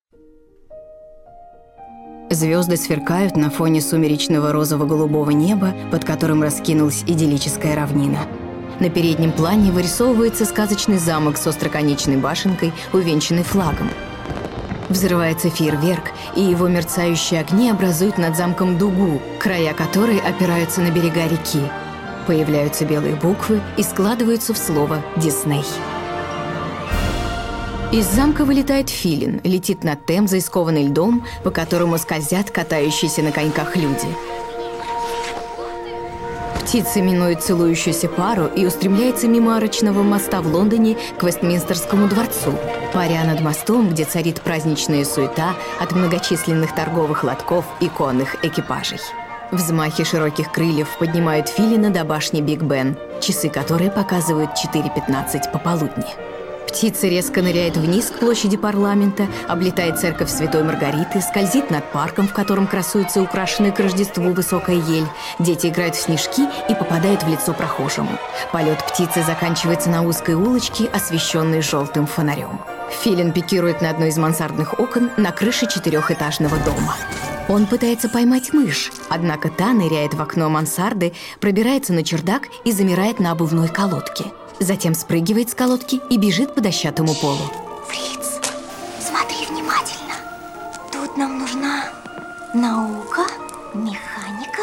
Звезды сверкают на фоне сумеречного розово-голубого неба, под которым раскинулась идиллическая равнина. На переднем плане вырисовывается сказочный замок с остроконечной башенкой, увенчанный флагом. Взрывается фейерверк, и его мерцающие огни образуют над замком дугу, края которой опираются на берега реки. Появляются белые буквы и складываются в слово «Дисней». Из замка вылетает филин, летит над Темзой, скованный льдом, по которому скользят катающиеся на коньках люди. Птица минует целующуюся пару и устремляется мимо арочного моста в Лондоне к Вестминстерскому дворцу, паря над мостом, где царит праздничная суета от многочисленных торговых лотков и конных экипажей. Взмахи широких крыльев поднимают филина до башни Биг Бен, часы которой показывают 4:15 пополудни. Птица резко ныряет вниз к площади парламента, облетает церковь Святой Маргариты, скользит над парком, в котором красуется украшенная к Рождеству высокая ель. Дети играют в снежки и попадают в лицо прохожему. Полет птицы заканчивается на узкой улочке, освещенной желтым фонарем. Филин пикирует на одной из мансардных окон на крыше 4-этажного дома. Он пытается поймать мышь, однако та ныряет в окно мансарды, пробирается на чердак и замирает на обувной колодке. Затем спрыгивает с колодки и бежит по дощатому полу. Фриц, смотри внимательно. Тут нам нужна наука, механика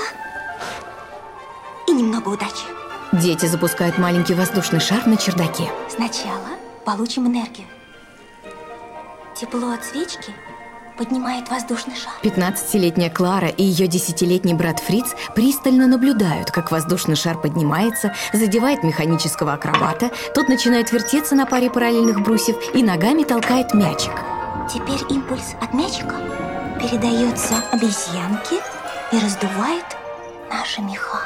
и немного удачи. Дети запускают маленький воздушный шар на чердаке. Сначала получим энергию. Тепло от свечки поднимает воздушный шар. 15-летняя Клара и ее 10-летний брат Фриц пристально наблюдают, как воздушный шар поднимается, задевает механического акробата, тот начинает вертеться на паре параллельных брусьев и ногами толкает мячик. Теперь импульс от мячика передается обезьянке и раздувает наши меха.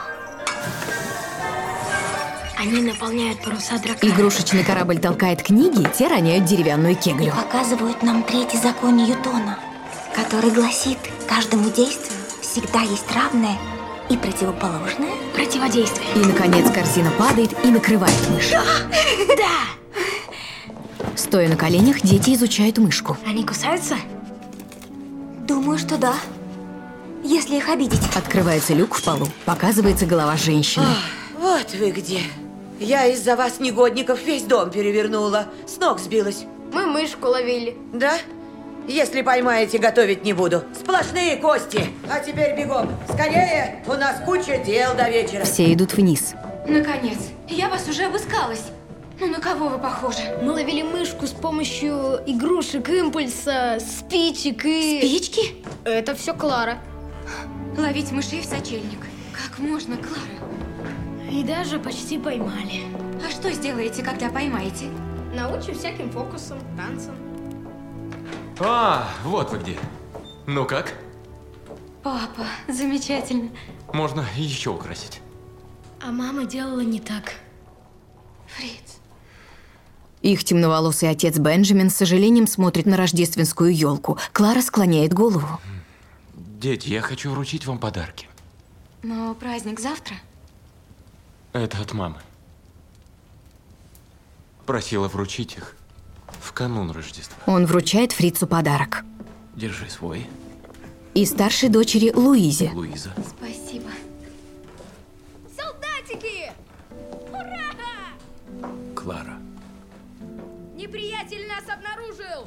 Они наполняют паруса дракона. Игрушечный корабль толкает книги, те роняют деревянную И кеглю. показывают нам третий закон Ньютона, который гласит, каждому действию всегда есть равное и противоположное противодействие. И, наконец, корзина падает и накрывает мышь. Да! Стоя на коленях, дети изучают мышку. Они кусаются? Думаю, что да. Если их обидеть. Открывается люк в полу, показывается голова женщины. Вот вы где. Я из-за вас, негодников, весь дом перевернула. С ног сбилась. Мы мышку ловили. Да? Если поймаете, готовить не буду. Сплошные кости. А теперь бегом. Скорее, у нас куча дел до вечера. Все идут вниз. Наконец, я вас уже обыскалась. Ну, на кого вы похожи? Мы ловили мышку с помощью игрушек, импульса, спичек и... Спички? Это все Клара. Ловить мышей в сочельник. Как можно, Клара? И даже почти поймали. А что сделаете, когда поймаете? Научим всяким фокусам, танцам. А, вот вы где. Ну как? Папа, замечательно. Можно еще украсить. А мама делала не так. Фриц. Их темноволосый отец Бенджамин с сожалением смотрит на рождественскую елку. Клара склоняет голову. Дети, я хочу вручить вам подарки. Но праздник завтра. Это от мамы. Просила вручить их в канун Рождества. Он вручает Фрицу подарок. Держи свой, И старшей дочери Луизе. Луиза. Спасибо. Солдатики! Ура! Клара. Неприятель нас обнаружил!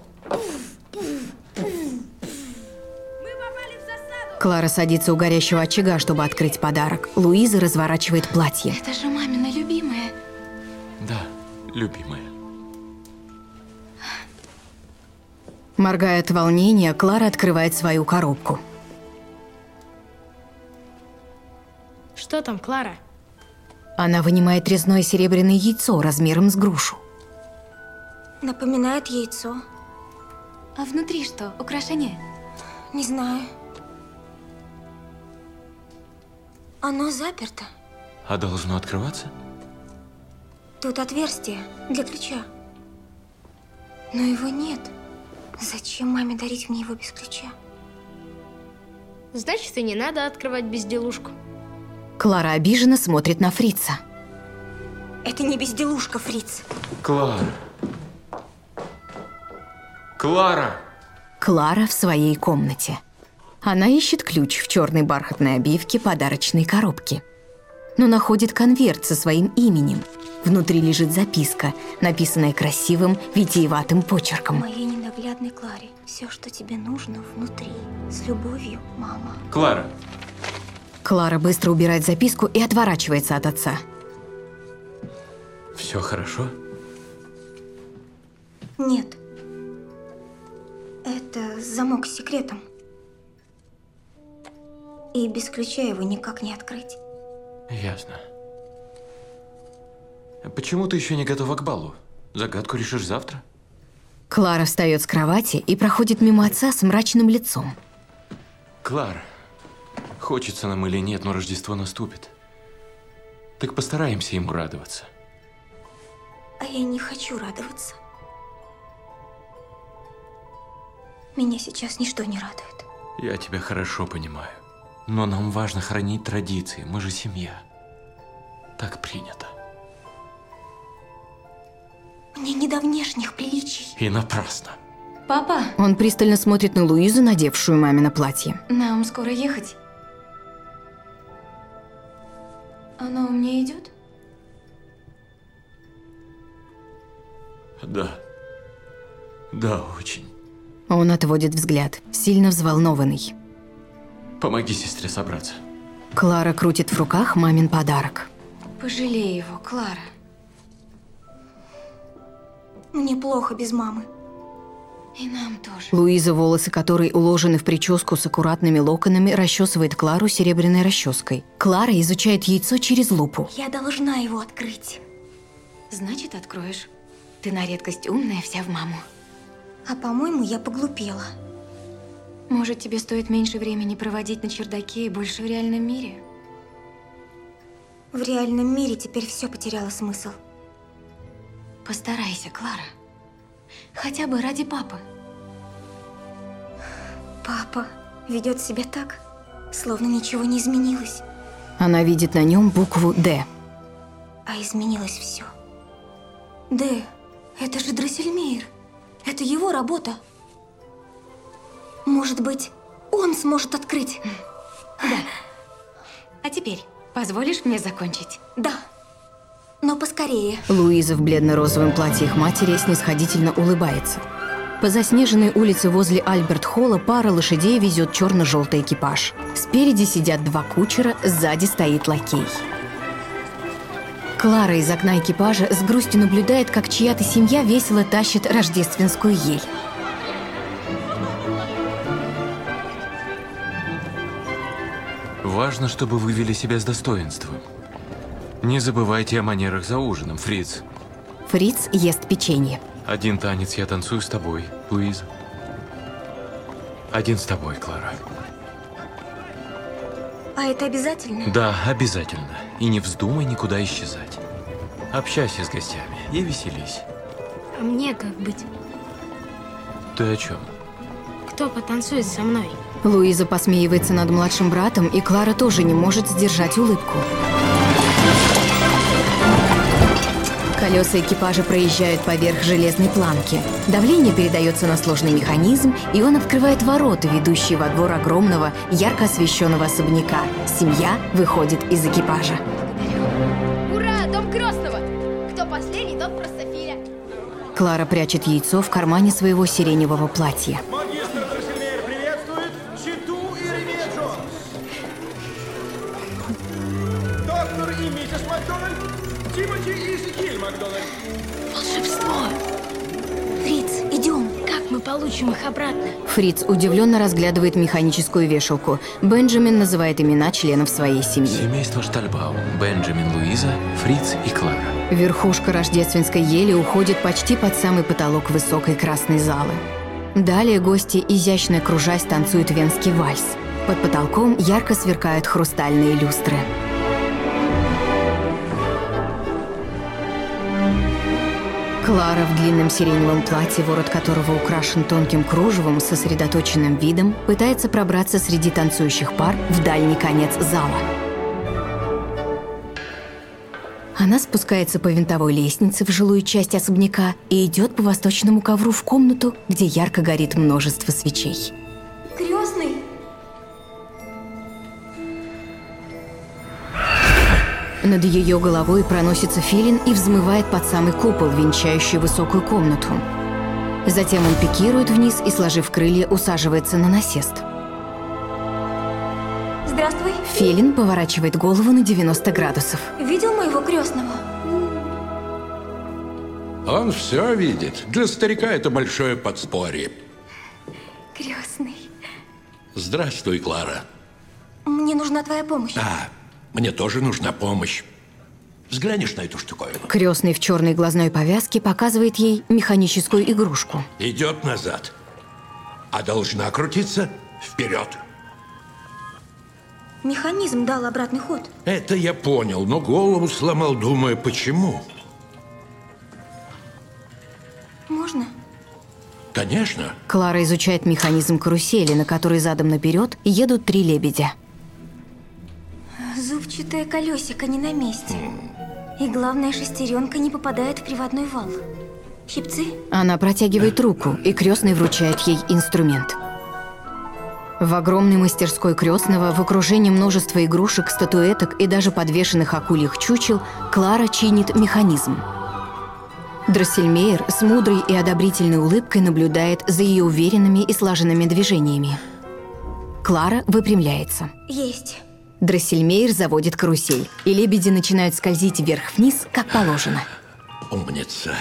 Мы попали в засаду! Клара садится у горящего очага, чтобы открыть подарок. Луиза разворачивает платье. Это же мамина любимая. Да, любимая. Моргая от волнения, Клара открывает свою коробку. Что там, Клара? Она вынимает резное серебряное яйцо размером с грушу. Напоминает яйцо. А внутри что? Украшение? Не знаю. Оно заперто. А должно открываться? Тут отверстие для ключа. Но его нет. Зачем маме дарить мне его без ключа? Значит, и не надо открывать безделушку. Клара обиженно смотрит на Фрица. Это не безделушка, Фриц. Клара. Клара! Клара в своей комнате. Она ищет ключ в черной бархатной обивке подарочной коробки. Но находит конверт со своим именем. Внутри лежит записка, написанная красивым, витиеватым почерком. Моей ненаглядной Кларе, все, что тебе нужно, внутри. С любовью, мама. Клара, Клара быстро убирает записку и отворачивается от отца. все хорошо? Нет. Это замок с секретом. И без ключа его никак не открыть. Ясно. Почему ты еще не готова к балу? Загадку решишь завтра? Клара встает с кровати и проходит мимо отца с мрачным лицом. Клара, хочется нам или нет, но Рождество наступит. Так постараемся ему радоваться. А я не хочу радоваться. Меня сейчас ничто не радует. Я тебя хорошо понимаю. Но нам важно хранить традиции, мы же семья. Так принято. Мне не до внешних приличий. И напрасно. Папа, Он пристально смотрит на Луизу, надевшую мамино платье. нам скоро ехать. Оно мне идет? Да. Да, очень. Он отводит взгляд, сильно взволнованный. Помоги сестре собраться. Клара крутит в руках мамин подарок. Пожалей его, Клара. Мне плохо без мамы. И нам тоже. Луиза, волосы которой уложены в прическу с аккуратными локонами, расчесывает Клару серебряной расческой. Клара изучает яйцо через лупу. Я должна его открыть. Значит, откроешь. Ты на редкость умная, вся в маму. А по-моему, я поглупела. Может, тебе стоит меньше времени проводить на чердаке и больше в реальном мире? В реальном мире теперь все потеряло смысл. Постарайся, Клара. Хотя бы ради папы. Папа ведет себя так, словно ничего не изменилось. Она видит на нем букву «Д». А изменилось все. Да, это же Дроссельмейр. Это его работа. Может быть, он сможет открыть? А теперь позволишь мне закончить? Да. Но поскорее. Луиза в бледно-розовом платье их матери снисходительно улыбается. По заснеженной улице возле Альберт-холла пара лошадей везет черно-желтый экипаж. Спереди сидят два кучера, сзади стоит лакей. Клара из окна экипажа с грустью наблюдает, как чья-то семья весело тащит рождественскую ель. Важно, чтобы вы вели себя с достоинством. Не забывайте о манерах за ужином, Фриц. Фриц ест печенье. Один танец я танцую с тобой, Луиза. Один с тобой, Клара. А это обязательно? Да, обязательно. И не вздумай никуда исчезать. Общайся с гостями и веселись. А мне как быть? Ты о чем? Кто потанцует со мной? Луиза посмеивается над младшим братом, и Клара тоже не может сдержать улыбку. Колеса экипажа проезжают поверх железной планки. Давление передается на сложный механизм, и он открывает ворота, ведущие во двор огромного, ярко освещенного особняка. Семья выходит из экипажа. Ура, дом крестного! Кто последний, тот простофиля. Клара прячет яйцо в кармане своего сиреневого платья. Магистр Дроссельмейр приветствует Читу и Ремеджо. Доктор и миссис Макдональд, Тимоти и Эзекиль Макдональд. Волшебство! Фриц, идем. Как мы получим их обратно? Фриц удивленно разглядывает механическую вешалку. Бенджамин называет имена членов своей семьи. Семейство Штальбаум, Бенджамин, Луиза, Фриц и Клара. Верхушка рождественской ели уходит почти под самый потолок высокой красной залы. Далее гости, изящно кружась, танцуют венский вальс. Под потолком ярко сверкают хрустальные люстры. Клара в длинном сиреневом платье, ворот которого украшен тонким кружевом, с сосредоточенным видом, пытается пробраться среди танцующих пар в дальний конец зала. Она спускается по винтовой лестнице в жилую часть особняка и идет по восточному ковру в комнату, где ярко горит множество свечей. Крестный! Над ее головой проносится филин и взмывает под самый купол, венчающий высокую комнату. Затем он пикирует вниз и, сложив крылья, усаживается на насест. Здравствуй. Филин поворачивает голову на 90 градусов. Видел моего крестного? Он все видит. Для старика это большое подспорье. Крестный. Здравствуй, Клара. Мне нужна твоя помощь. Да, мне тоже нужна помощь. Взглянешь на эту штуковину? Крестный в черной глазной повязке показывает ей механическую игрушку. Идет назад. А должна крутиться вперед. Механизм дал обратный ход. Это я понял, но голову сломал, думая, почему. Можно? Конечно. Клара изучает механизм карусели, на которой задом наперед едут 3 лебедя. Зубчатое колесико не на месте. И главное, шестеренка не попадает в приводной вал. Щипцы? Она протягивает руку, и крестный вручает ей инструмент. В огромной мастерской крестного, в окружении множества игрушек, статуэток и даже подвешенных акульих чучел, Клара чинит механизм. Дроссельмейер с мудрой и одобрительной улыбкой наблюдает за ее уверенными и слаженными движениями. Клара выпрямляется. Есть. Дроссельмейер заводит карусель, и лебеди начинают скользить вверх-вниз, как положено. Умница.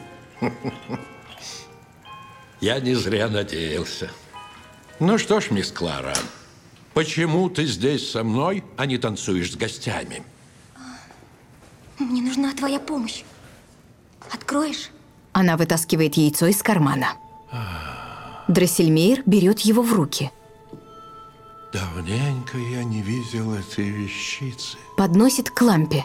Я не зря надеялся. Ну что ж, мисс Клара, почему ты здесь со мной, а не танцуешь с гостями? Мне нужна твоя помощь. Откроешь? Она вытаскивает яйцо из кармана. Дроссельмейер берет его в руки. Давненько я не видел этой вещицы. Подносит к лампе.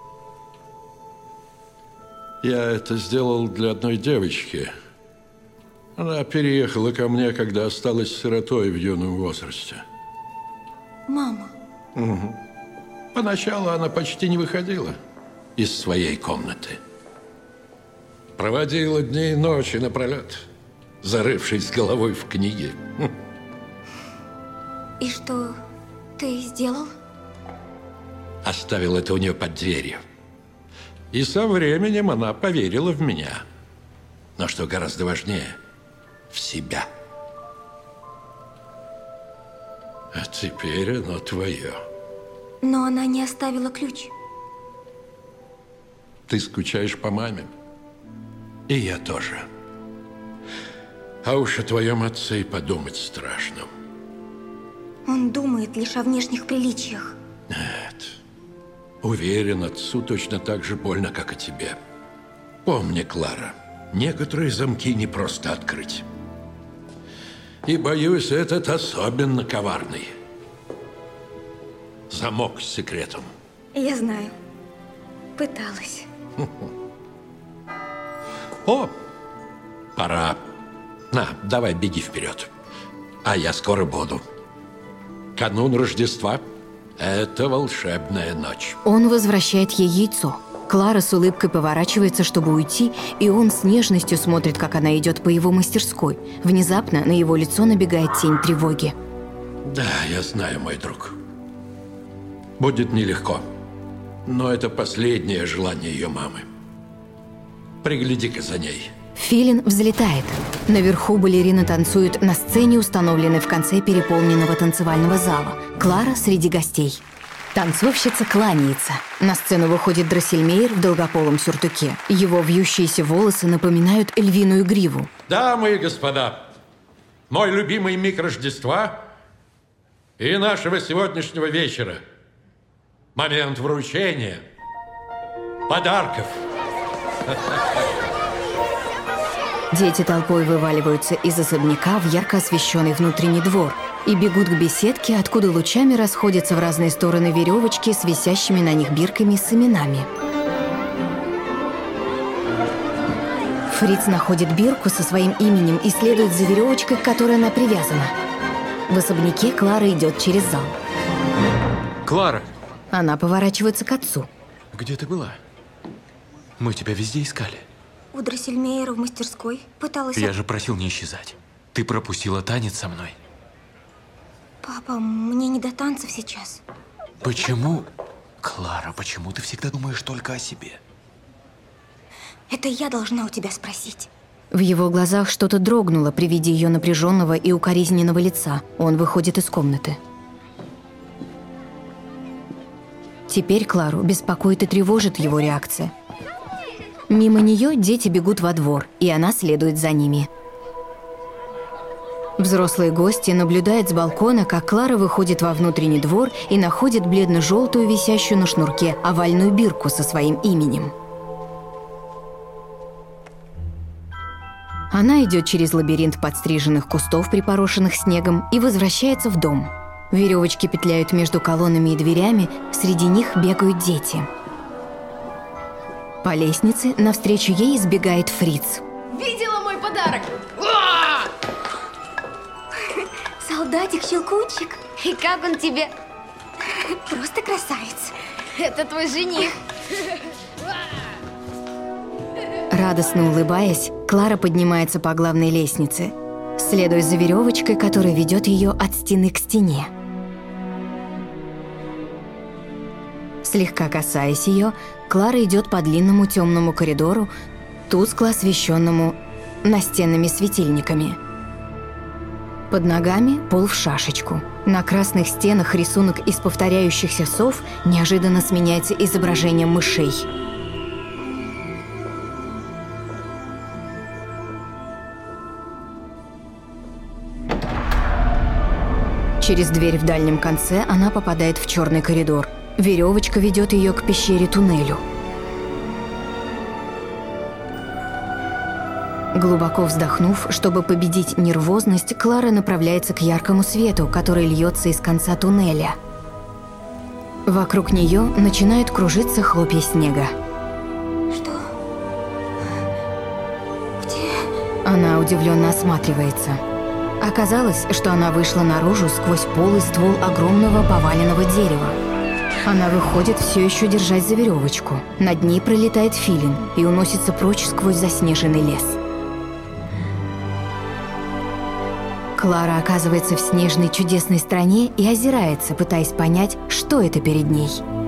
Я это сделал для одной девочки. Она переехала ко мне, когда осталась сиротой в юном возрасте. Мама. Угу. Поначалу она почти не выходила из своей комнаты. Проводила дни и ночи напролет, зарывшись головой в книги. И что ты сделал? Оставил это у нее под дверью. И со временем она поверила в меня. Но что гораздо важнее, в себя. А теперь оно твое. Но она не оставила ключ. Ты скучаешь по маме? И я тоже. А уж о твоем отце и подумать страшно. Он думает лишь о внешних приличиях. Нет. Уверен, отцу точно так же больно, как и тебе. Помни, Клара, некоторые замки не просто открыть. И, боюсь, этот особенно коварный. Замок с секретом. Я знаю. Пыталась. О, пора. На, давай, беги вперед. А я скоро буду. Канун Рождества – это волшебная ночь. Он возвращает ей яйцо. Клара с улыбкой поворачивается, чтобы уйти, и он с нежностью смотрит, как она идет по его мастерской. Внезапно на его лицо набегает тень тревоги. Да, я знаю, мой друг. Будет нелегко. Но это последнее желание ее мамы. Пригляди-ка за ней. Филин взлетает. Наверху балерины танцуют на сцене, установленной в конце переполненного танцевального зала. Клара среди гостей. Танцовщица кланяется. На сцену выходит Дроссельмейер в долгополом сюртуке. Его вьющиеся волосы напоминают львиную гриву. Дамы и господа, мой любимый миг Рождества и нашего сегодняшнего вечера. Момент вручения подарков. Дети толпой вываливаются из особняка в ярко освещенный внутренний двор и бегут к беседке, откуда лучами расходятся в разные стороны веревочки с висящими на них бирками с именами. Фриц находит бирку со своим именем и следует за веревочкой, к которой она привязана. В особняке Клара идет через зал. Клара! Она поворачивается к отцу. Где ты была? Мы тебя везде искали. У Дроссельмейера в мастерской пыталась... Я же просил не исчезать. Ты пропустила танец со мной. Папа, мне не до танцев сейчас. Почему? Клара, почему ты всегда думаешь только о себе? Это я должна у тебя спросить. В его глазах что-то дрогнуло при виде ее напряженного и укоризненного лица. Он выходит из комнаты. Теперь Клару беспокоит и тревожит его реакция. Мимо нее дети бегут во двор, и она следует за ними. Взрослые гости наблюдают с балкона, как Клара выходит во внутренний двор и находит бледно-желтую, висящую на шнурке, овальную бирку со своим именем. Она идет через лабиринт подстриженных кустов, припорошенных снегом, и возвращается в дом. Веревочки петляют между колоннами и дверями, среди них бегают дети. По лестнице навстречу ей сбегает Фриц. Видела мой подарок? Солдатик-щелкунчик. И как он тебе? Просто красавец. Это твой жених. Радостно улыбаясь, Клара поднимается по главной лестнице, следуя за веревочкой, которая ведет ее от стены к стене. Слегка касаясь ее, Клара идет по длинному темному коридору, тускло освещенному настенными светильниками. Под ногами пол в шашечку. На красных стенах рисунок из повторяющихся сов неожиданно сменяется изображением мышей. Через дверь в дальнем конце она попадает в черный коридор. Веревочка ведет ее к пещере-туннелю. Глубоко вздохнув, чтобы победить нервозность, Клара направляется к яркому свету, который льется из конца туннеля. Вокруг нее начинают кружиться хлопья снега. Что? Где? Она удивленно осматривается. Оказалось, что она вышла наружу сквозь полый ствол огромного поваленного дерева. Она выходит, все еще держась за веревочку. Над ней пролетает филин и уносится прочь сквозь заснеженный лес. Клара оказывается в снежной чудесной стране и озирается, пытаясь понять, что это перед ней.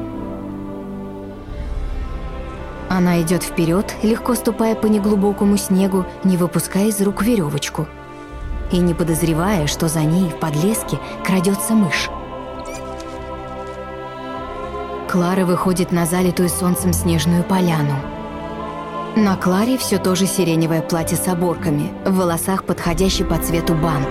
Она идет вперед, легко ступая по неглубокому снегу, не выпуская из рук веревочку. И не подозревая, что за ней в подлеске крадется мышь. Клара выходит на залитую солнцем снежную поляну. На Кларе все то же сиреневое платье с оборками, в волосах подходящий по цвету бант.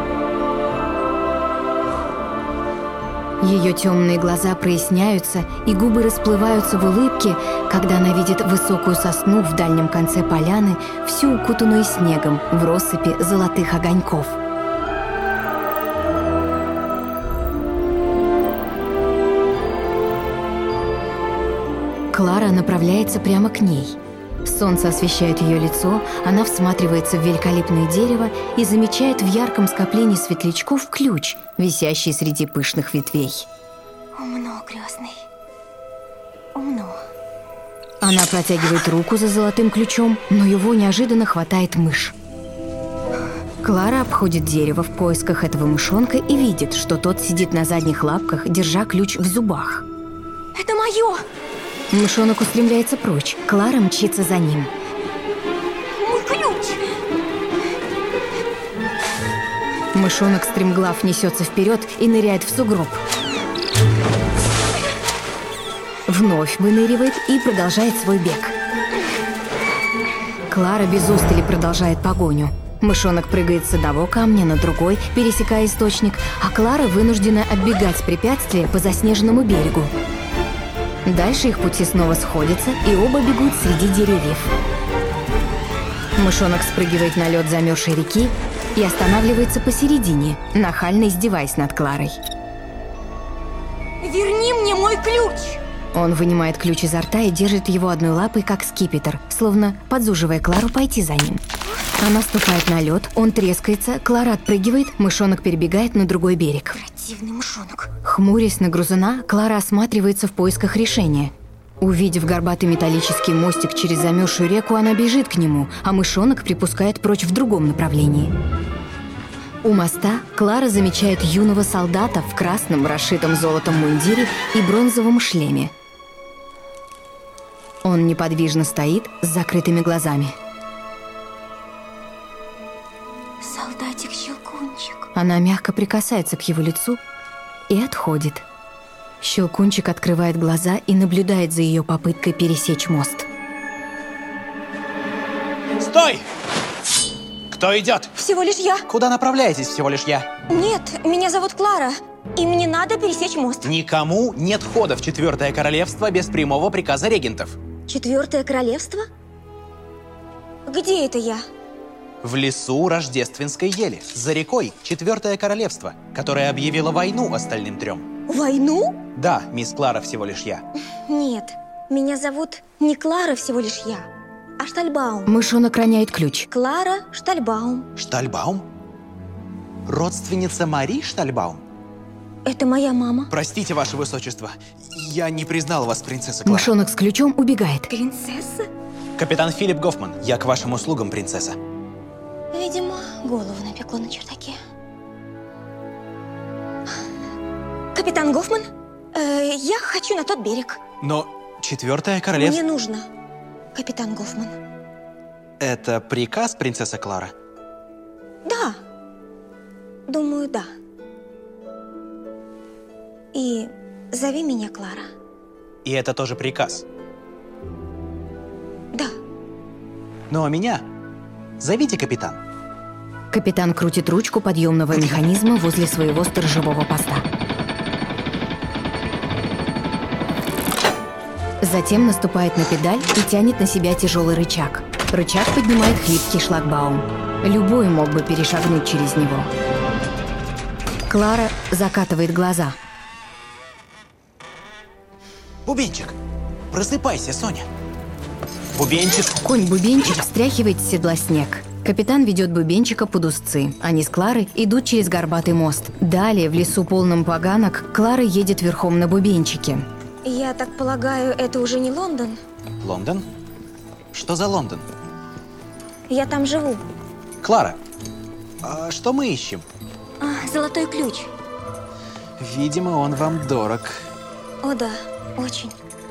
Ее темные глаза проясняются, и губы расплываются в улыбке, когда она видит высокую сосну в дальнем конце поляны, всю укутанную снегом в россыпи золотых огоньков. Клара направляется прямо к ней. Солнце освещает ее лицо, она всматривается в великолепное дерево и замечает в ярком скоплении светлячков ключ, висящий среди пышных ветвей. Умно, крестный. Умно. Она протягивает руку за золотым ключом, но его неожиданно хватает мышь. Клара обходит дерево в поисках этого мышонка и видит, что тот сидит на задних лапках, держа ключ в зубах. Это мое! Мышонок устремляется прочь, Клара мчится за ним. Мой ключ! Мышонок стремглав несется вперед и ныряет в сугроб. Вновь выныривает и продолжает свой бег. Клара без устали продолжает погоню. Мышонок прыгает с одного камня на другой, пересекая источник, а Клара вынуждена оббегать препятствия по заснеженному берегу. Дальше их пути снова сходятся, и оба бегут среди деревьев. Мышонок спрыгивает на лед замерзшей реки и останавливается посередине, нахально издеваясь над Кларой. Верни мне мой ключ! Он вынимает ключ изо рта и держит его одной лапой, как скипетр, словно подзуживая Клару пойти за ним. Она ступает на лед, он трескается, Клара отпрыгивает, мышонок перебегает на другой берег. Противный мышонок. Хмурясь на грызуна, Клара осматривается в поисках решения. Увидев горбатый металлический мостик через замерзшую реку, она бежит к нему, а мышонок припускает прочь в другом направлении. У моста Клара замечает юного солдата в красном, расшитом золотом мундире и бронзовом шлеме. Он неподвижно стоит с закрытыми глазами. Солдатик-щелкунчик. Она мягко прикасается к его лицу и отходит. Щелкунчик открывает глаза и наблюдает за ее попыткой пересечь мост. Стой! Кто идет? Всего лишь я. Куда направляетесь, всего лишь я? Нет, меня зовут Клара, и мне надо пересечь мост. Никому нет входа в 4-е королевство без прямого приказа регентов. 4-е королевство? Где это я? В лесу Рождественской ели, за рекой 4-е королевство, которое объявило войну остальным 3. Войну? Да, мисс Клара всего лишь я. Нет, меня зовут не Клара всего лишь я, а Штальбаум. Мышонок роняет ключ. Клара Штальбаум. Штальбаум? Родственница Мари Штальбаум? Это моя мама. Простите, ваше высочество, я не признал вас, принцесса Клара. Мышонок с ключом убегает. Принцесса? Капитан Филипп Гофман, я к вашим услугам, принцесса. Видимо, голову напекло на чердаке. Капитан Гофман, я хочу на тот берег. Но 4-е королевство... Мне нужно, капитан Гофман. Это приказ, принцесса Клара? Да. Думаю, да. И зови меня Клара. И это тоже приказ? Да. Ну а меня зовите капитан. Капитан крутит ручку подъемного механизма возле своего сторожевого поста. Затем наступает на педаль и тянет на себя тяжелый рычаг. Рычаг поднимает хлипкий шлагбаум. Любой мог бы перешагнуть через него. Клара закатывает глаза. Бубенчик, просыпайся, Соня. Бубенчик. Конь-бубенчик стряхивает с седла снег. Капитан ведет бубенчика под узцы. Они с Кларой идут через горбатый мост. Далее, в лесу полном поганок, Клара едет верхом на бубенчике. Я так полагаю, это уже не Лондон? Лондон? Что за Лондон? Я там живу. Клара, а что мы ищем? Золотой ключ. Видимо, он вам дорог. О да, очень.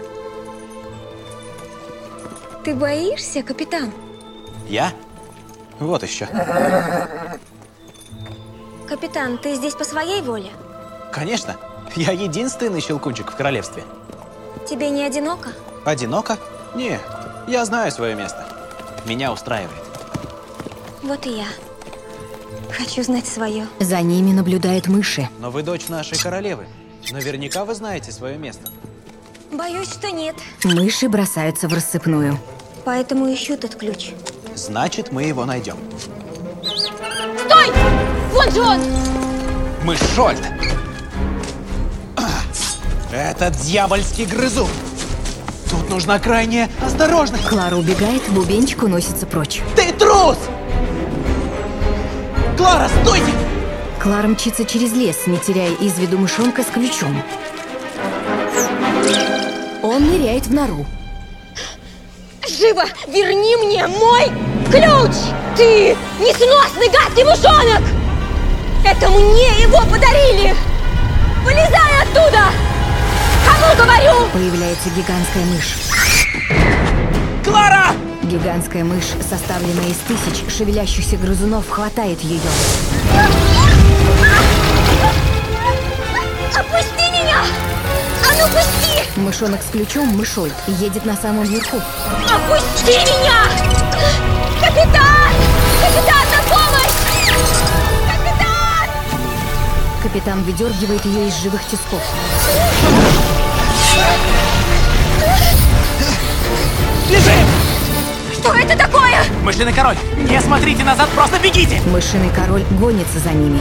Ты боишься, капитан? Я? Вот еще. Капитан, ты здесь по своей воле? Конечно. Я единственный щелкунчик в королевстве. Тебе не одиноко? Одиноко? Не, я знаю свое место. Меня устраивает. Вот и я. Хочу знать свое. За ними наблюдают мыши. Но вы дочь нашей королевы. Наверняка вы знаете свое место. Боюсь, что нет. Мыши бросаются в рассыпную. Поэтому ищу тот ключ. Значит, мы его найдем. Стой! Вон же он! Мышольд! Этот дьявольский грызун! Тут нужна крайняя осторожность! Клара убегает, бубенчик уносится прочь. Ты трус! Клара, стойте! Клара мчится через лес, не теряя из виду мышонка с ключом. Он ныряет в нору. Живо! Верни мне мой ключ! Ты несносный гадкий мышонок! Это мне его подарили! Вылезай оттуда! Кому говорю? Появляется гигантская мышь. Клара! Гигантская мышь, составленная из тысяч шевелящихся грызунов, хватает ее. Опусти меня! А ну пусти! Мышонок с ключом, Мышольд, едет на самом верху. Опусти меня! Капитан! Капитан, на помощь! Капитан! Капитан выдергивает ее из живых тисков. Бежим! Что это такое? Мышиный король, не смотрите назад, просто бегите! Мышиный король гонится за ними.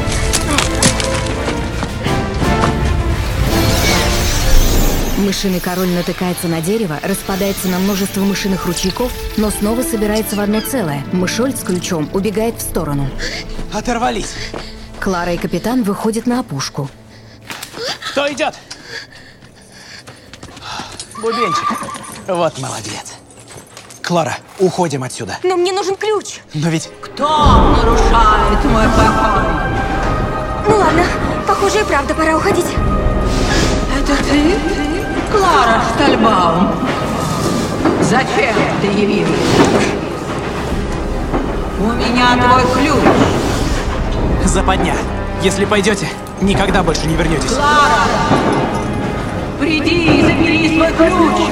Мышиный король натыкается на дерево, распадается на множество мышиных ручейков, но снова собирается в одно целое. Мышольд с ключом убегает в сторону. Оторвались! Клара и капитан выходят на опушку. Кто идет? Бубенчик. Вот молодец. Клара, уходим отсюда. Но мне нужен ключ. Но ведь... Кто нарушает мой покой? Ну ладно, похоже и правда пора уходить. Это ты? Клара Штальбаум. Зачем ты явилась? У меня твой ключ. Западня. Если пойдете, никогда больше не вернетесь. Клара! Приди и забери свой ключ!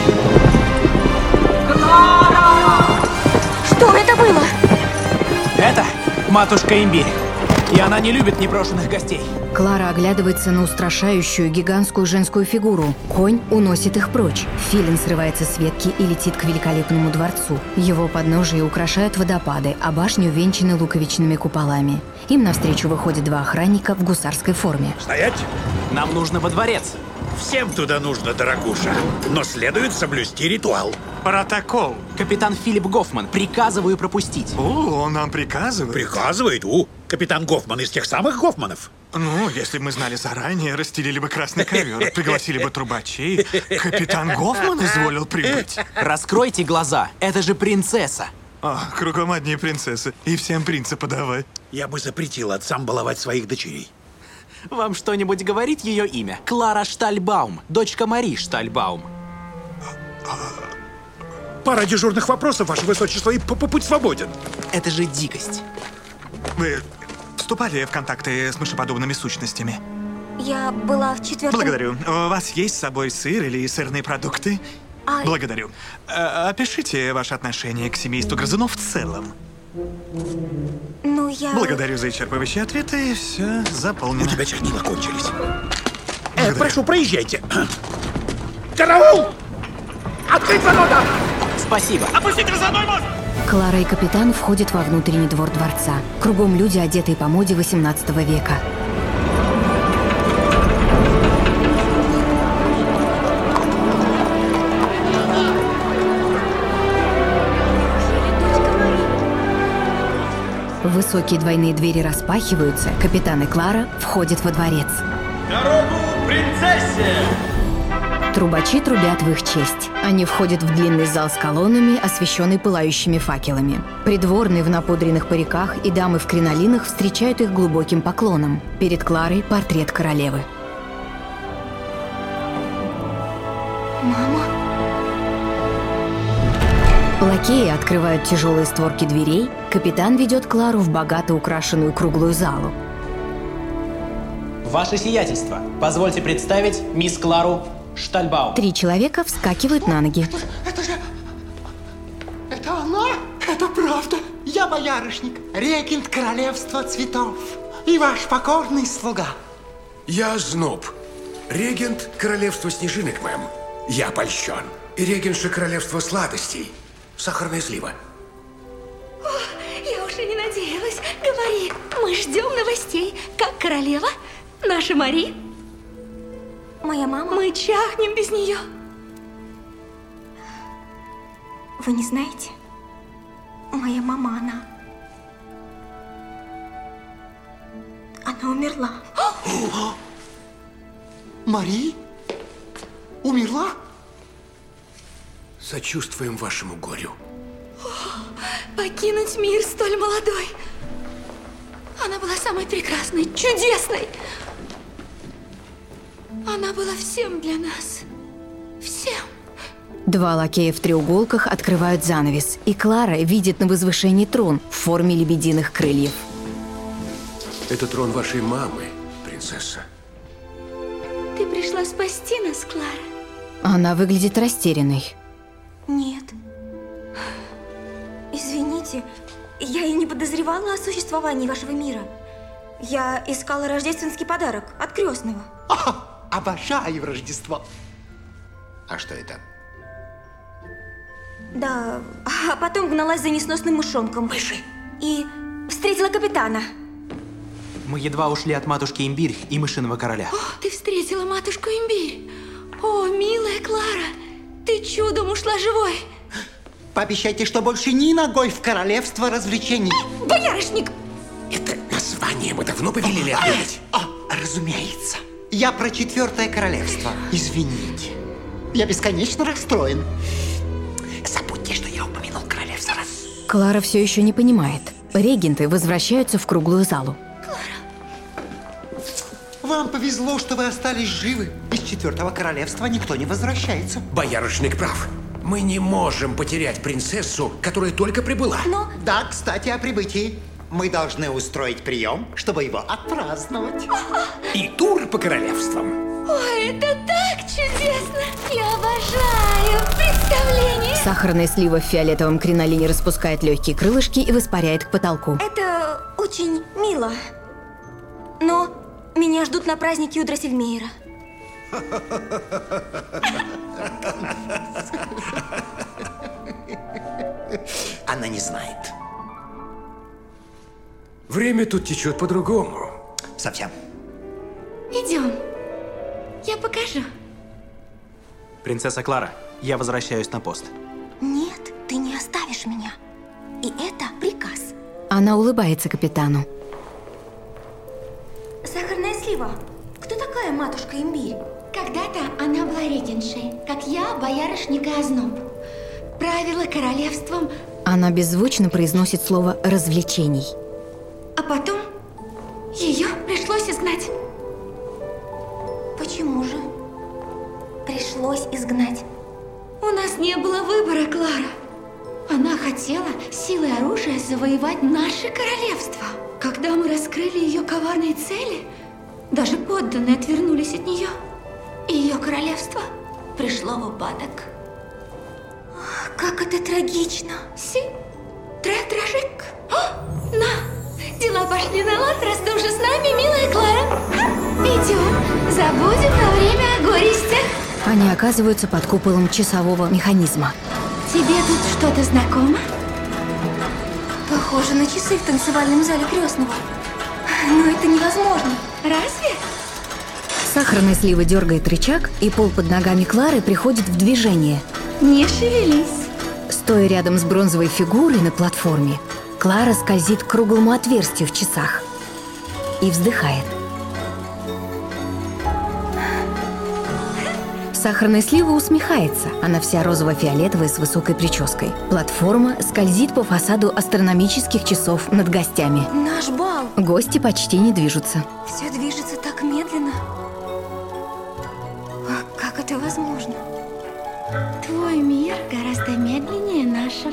Клара! Что это было? Это матушка Имбирь. И она не любит непрошенных гостей. Клара оглядывается на устрашающую гигантскую женскую фигуру. Конь уносит их прочь. Филин срывается с ветки и летит к великолепному дворцу. Его подножие украшают водопады, а башни увенчаны луковичными куполами. Им навстречу выходят два охранника в гусарской форме. Стоять! Нам нужно во дворец. Всем туда нужно, дорогуша. Но следует соблюсти ритуал. Протокол. Капитан Филипп Гофман, приказываю пропустить. Он нам приказывает? Приказывает? Капитан Гофман из тех самых Гофманов. Ну, если бы мы знали заранее, расстелили бы красный ковер, пригласили бы трубачей. Капитан Гофман изволил прибыть. Раскройте глаза, это же принцесса. Кругом одни принцессы. И всем принца подавай. Я бы запретил отцам баловать своих дочерей. Вам что-нибудь говорит ее имя? Клара Штальбаум, дочка Мари Штальбаум. Пара дежурных вопросов, ваше высочество, и путь свободен. Это же дикость. Вы вступали в контакты с мышеподобными сущностями? Я была в 4-м... Благодарю. У вас есть с собой сыр или сырные продукты? Благодарю. Опишите ваше отношение к семейству грызунов в целом. Ну, я... Благодарю за исчерпывающие ответы. Все заполнено. У тебя чернила кончились. Прошу, проезжайте. Караул! Открыть ворота! Спасибо. Опустите разводной мост! Клара и капитан входят во внутренний двор дворца. Кругом люди, одетые по моде 18 века. Высокие двойные двери распахиваются, капитан и Клара входят во дворец. Дорогу принцессе! Трубачи трубят в их честь. Они входят в длинный зал с колоннами, освещенный пылающими факелами. Придворные в напудренных париках и дамы в кринолинах встречают их глубоким поклоном. Перед Кларой портрет королевы. Мама? Лакеи открывают тяжелые створки дверей. Капитан ведет Клару в богато украшенную круглую залу. Ваше сиятельство, позвольте представить мисс Клару Штальбаум. 3 человека вскакивают на ноги. Это она? Это правда. Я боярышник, регент королевства цветов и ваш покорный слуга. Я Зноб, регент королевства снежинок, мэм. Я польщен. И регентша королевства сладостей. Сахарная слива. Я уже не надеялась. Говори, мы ждем новостей. Как королева? Наша Мари? Моя мама? Мы чахнем без нее. Вы не знаете? Моя мама, она умерла. Мари? Умерла? Сочувствуем вашему горю. Покинуть мир столь молодой. Она была самой прекрасной, чудесной. Она была всем для нас. Всем. 2 лакея в треуголках открывают занавес, и Клара видит на возвышении трон в форме лебединых крыльев. Это трон вашей мамы, принцесса. Ты пришла спасти нас, Клара? Она выглядит растерянной. Нет. Извините, я и не подозревала о существовании вашего мира. Я искала рождественский подарок от крестного. Обожаю Рождество. А что это? Да, а потом гналась за несносным мышонком. Мыши. И встретила капитана. Мы едва ушли от матушки Имбирь и мышиного короля. О, ты встретила матушку Имбирь. О, милая Клара, ты чудом ушла живой. Пообещайте, что больше ни ногой в королевство развлечений. Боярышник! Это название мы давно повелели отменить. Разумеется. Я про 4-е королевство. Извините. Я бесконечно расстроен. Забудьте, что я упомянул королевство раз. Клара все еще не понимает. Регенты возвращаются в круглую залу. Вам повезло, что вы остались живы. Из 4-го королевства никто не возвращается. Боярышник прав. Мы не можем потерять принцессу, которая только прибыла. Да, кстати, о прибытии. Мы должны устроить прием, чтобы его отпраздновать. И тур по королевствам. Ой, это так чудесно! Я обожаю представление! Сахарная слива в фиолетовом кринолине распускает легкие крылышки и воспаряет к потолку. Это очень мило. Но меня ждут на празднике у Дроссельмейра. Она не знает. Время тут течет по-другому. Совсем. Идем. Я покажу. Принцесса Клара, я возвращаюсь на пост. Нет, ты не оставишь меня. И это приказ. Она улыбается капитану. Сахарная слива. Кто такая матушка Имбирь? Когда-то она была регеншей, как я, боярышник и озноб. Правила королевством, Она беззвучно произносит слово «развлечений». а потом ее пришлось изгнать. Почему же? Пришлось изгнать. У нас не было выбора, Клара. Она хотела силой оружия завоевать наше королевство. Когда мы раскрыли ее коварные цели, даже подданные отвернулись от нее. И ее королевство пришло в упадок. Как это трагично. Си, тра-тражик. На, дела пошли на лад, раз ты уже с нами, милая Клара. Идем, забудем на время о горестях. Они оказываются под куполом часового механизма. Тебе тут что-то знакомо? Похоже на часы в танцевальном зале крестного. Но это невозможно. Разве? Сахарная слива дергает рычаг, и пол под ногами Клары приходит в движение. Не шевелись. Стоя рядом с бронзовой фигурой на платформе, Клара скользит к круглому отверстию в часах и вздыхает. Сахарная слива усмехается. Она вся розово-фиолетовая с высокой прической. Платформа скользит по фасаду астрономических часов над гостями. Наш бал. Гости почти не движутся. Все движется так медленно. А как это возможно? Твой мир гораздо медленнее нашего.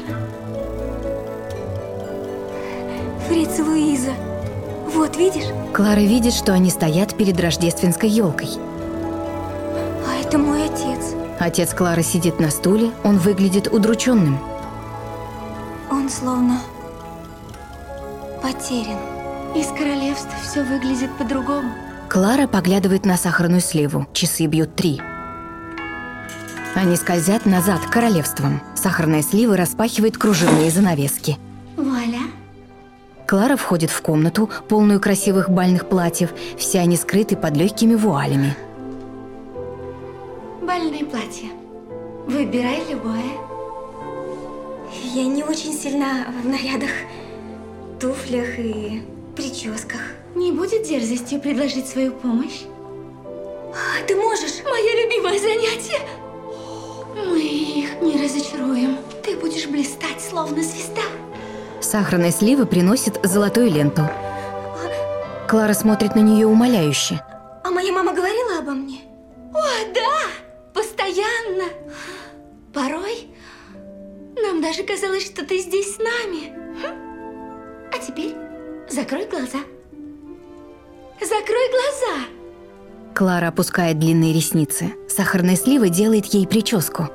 Фриц и Луиза. Вот, видишь? Клара видит, что они стоят перед рождественской елкой. А это мой отец. Отец Клары сидит на стуле, он выглядит удрученным. Он словно потерян. Из королевства все выглядит по-другому. Клара поглядывает на сахарную сливу. Часы бьют 3. Они скользят назад к королевствам. Сахарная слива распахивает кружевные занавески. Вуаля. Клара входит в комнату, полную красивых бальных платьев. Все они скрыты под легкими вуалями. Бальное платье. Выбирай любое. Я не очень сильна в нарядах, туфлях и прическах. Не будет дерзостью предложить свою помощь? Ты можешь? Мое любимое занятие. Мы их не разочаруем. Ты будешь блистать, словно звезда. Сахарная слива приносит золотую ленту. Клара смотрит на нее умоляюще. А моя мама говорила обо мне? О, да! Постоянно. Порой нам даже казалось, что ты здесь с нами. А теперь закрой глаза. Закрой глаза. Клара опускает длинные ресницы. Сахарная слива делает ей прическу.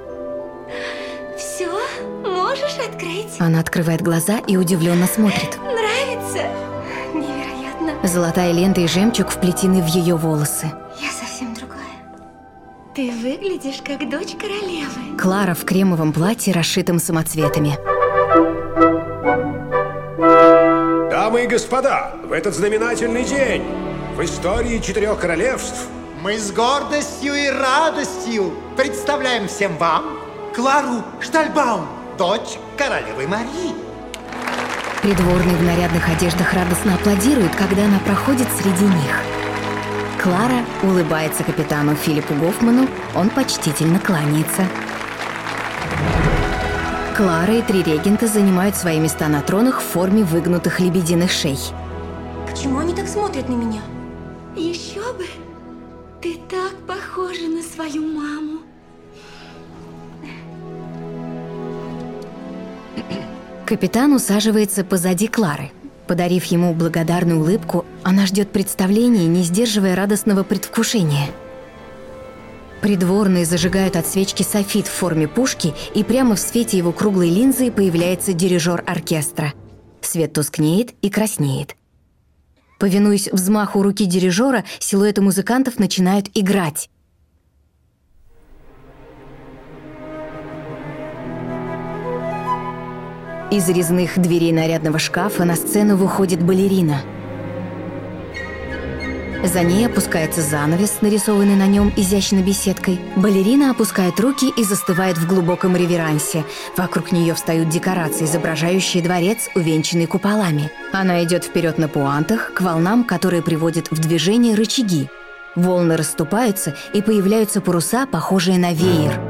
Все, можешь открыть. Она открывает глаза и удивленно смотрит. Нравится? Невероятно. Золотая лента и жемчуг вплетены в ее волосы. Я совсем другая. Ты выглядишь как дочь королевы. Клара в кремовом платье, расшитом самоцветами. Дамы и господа, в этот знаменательный день в истории 4 королевств мы с гордостью и радостью представляем всем вам Клару Штальбаум, дочь королевы Марии. Придворные в нарядных одеждах радостно аплодируют, когда она проходит среди них. Клара улыбается капитану Филиппу Гофману, он почтительно кланяется. Клара и 3 регента занимают свои места на тронах в форме выгнутых лебединых шей. Почему они так смотрят на меня? Еще бы! Ты так похожа на свою маму. Капитан усаживается позади Клары. Подарив ему благодарную улыбку, она ждет представления, не сдерживая радостного предвкушения. Придворные зажигают от свечки софит в форме пушки, и прямо в свете его круглой линзы появляется дирижер оркестра. Свет тускнеет и краснеет. Повинуясь взмаху руки дирижера, силуэты музыкантов начинают играть. Из резных дверей нарядного шкафа на сцену выходит балерина. За ней опускается занавес, нарисованный на нем изящной беседкой. Балерина опускает руки и застывает в глубоком реверансе. Вокруг нее встают декорации, изображающие дворец, увенчанный куполами. Она идет вперед на пуантах, к волнам, которые приводят в движение рычаги. Волны расступаются, и появляются паруса, похожие на веер.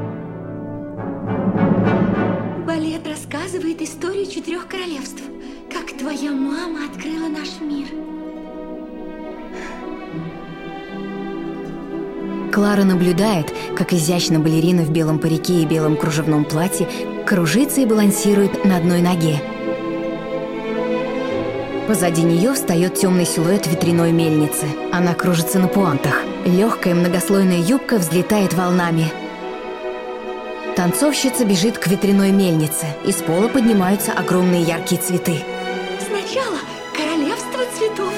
Балет рассказывает историю 4 королевств. Как твоя мама открыла наш мир. Клара наблюдает, как изящно балерина в белом парике и белом кружевном платье кружится и балансирует на одной ноге. Позади нее встает темный силуэт ветряной мельницы. Она кружится на пуантах. Легкая многослойная юбка взлетает волнами. Танцовщица бежит к ветряной мельнице. Из пола поднимаются огромные яркие цветы. Сначала королевство цветов.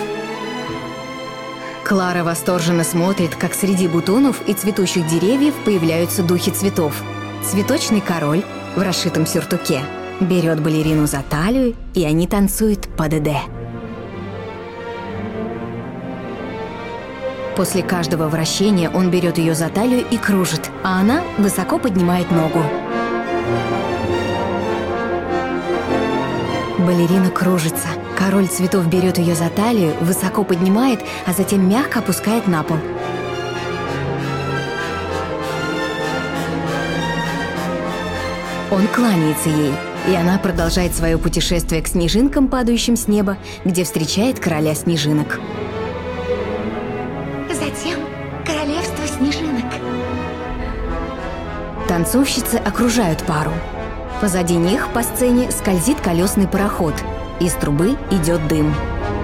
Клара восторженно смотрит, как среди бутонов и цветущих деревьев появляются духи цветов. Цветочный король в расшитом сюртуке берет балерину за талию, и они танцуют па-де-де. После каждого вращения он берет ее за талию и кружит, а она высоко поднимает ногу. Балерина кружится. Король цветов берет ее за талию, высоко поднимает, а затем мягко опускает на пол. Он кланяется ей, и она продолжает свое путешествие к снежинкам, падающим с неба, где встречает короля снежинок. Затем королевство снежинок. Танцовщицы окружают пару. Позади них по сцене скользит колесный пароход. Из трубы идет дым.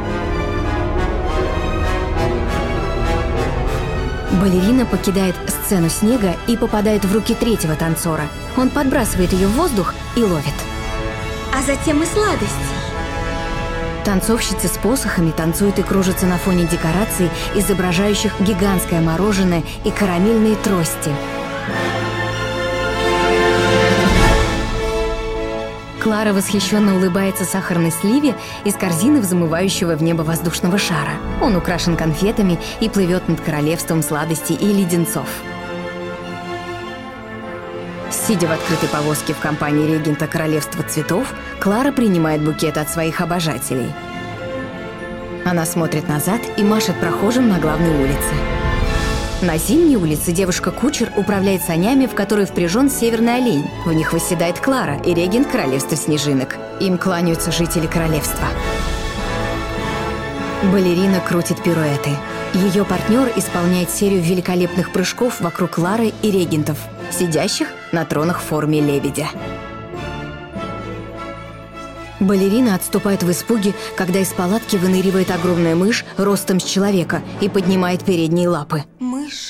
Балерина покидает сцену снега и попадает в руки 3-го танцора. Он подбрасывает ее в воздух и ловит. А затем и сладость. Танцовщицы с посохами танцуют и кружатся на фоне декораций, изображающих гигантское мороженое и карамельные трости. Клара восхищенно улыбается сахарной сливе из корзины взмывающего в небо воздушного шара. Он украшен конфетами и плывет над королевством сладостей и леденцов. Сидя в открытой повозке в компании регента Королевства цветов, Клара принимает букет от своих обожателей. Она смотрит назад и машет прохожим на главной улице. На зимней улице девушка-кучер управляет санями, в которые впряжен северный олень. В них восседает Клара и регент Королевства снежинок. Им кланяются жители королевства. Балерина крутит пируэты. Ее партнер исполняет серию великолепных прыжков вокруг Клары и регентов, сидящих на тронах в форме лебедя. Балерина отступает в испуге, когда из палатки выныривает огромная мышь ростом с человека и поднимает передние лапы. Мыши.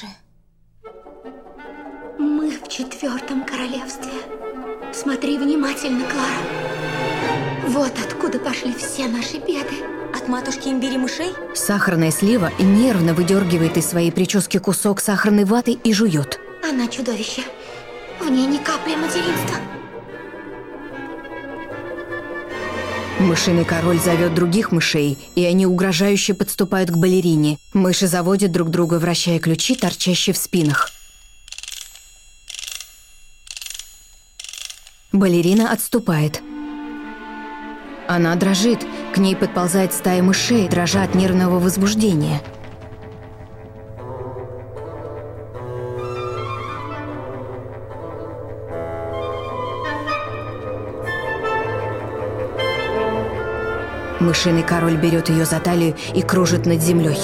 Мы в 4-м королевстве. Смотри внимательно, Клара. Вот откуда пошли все наши беды. От матушки имбирь мышей? Сахарная слива нервно выдергивает из своей прически кусок сахарной ваты и жует. Она чудовище. В ней ни капли материнства. Мышиный король зовет других мышей, и они угрожающе подступают к балерине. Мыши заводят друг друга, вращая ключи, торчащие в спинах. Балерина отступает. Она дрожит, к ней подползает стая мышей, дрожа от нервного возбуждения. Мышиный король берет ее за талию и кружит над землей.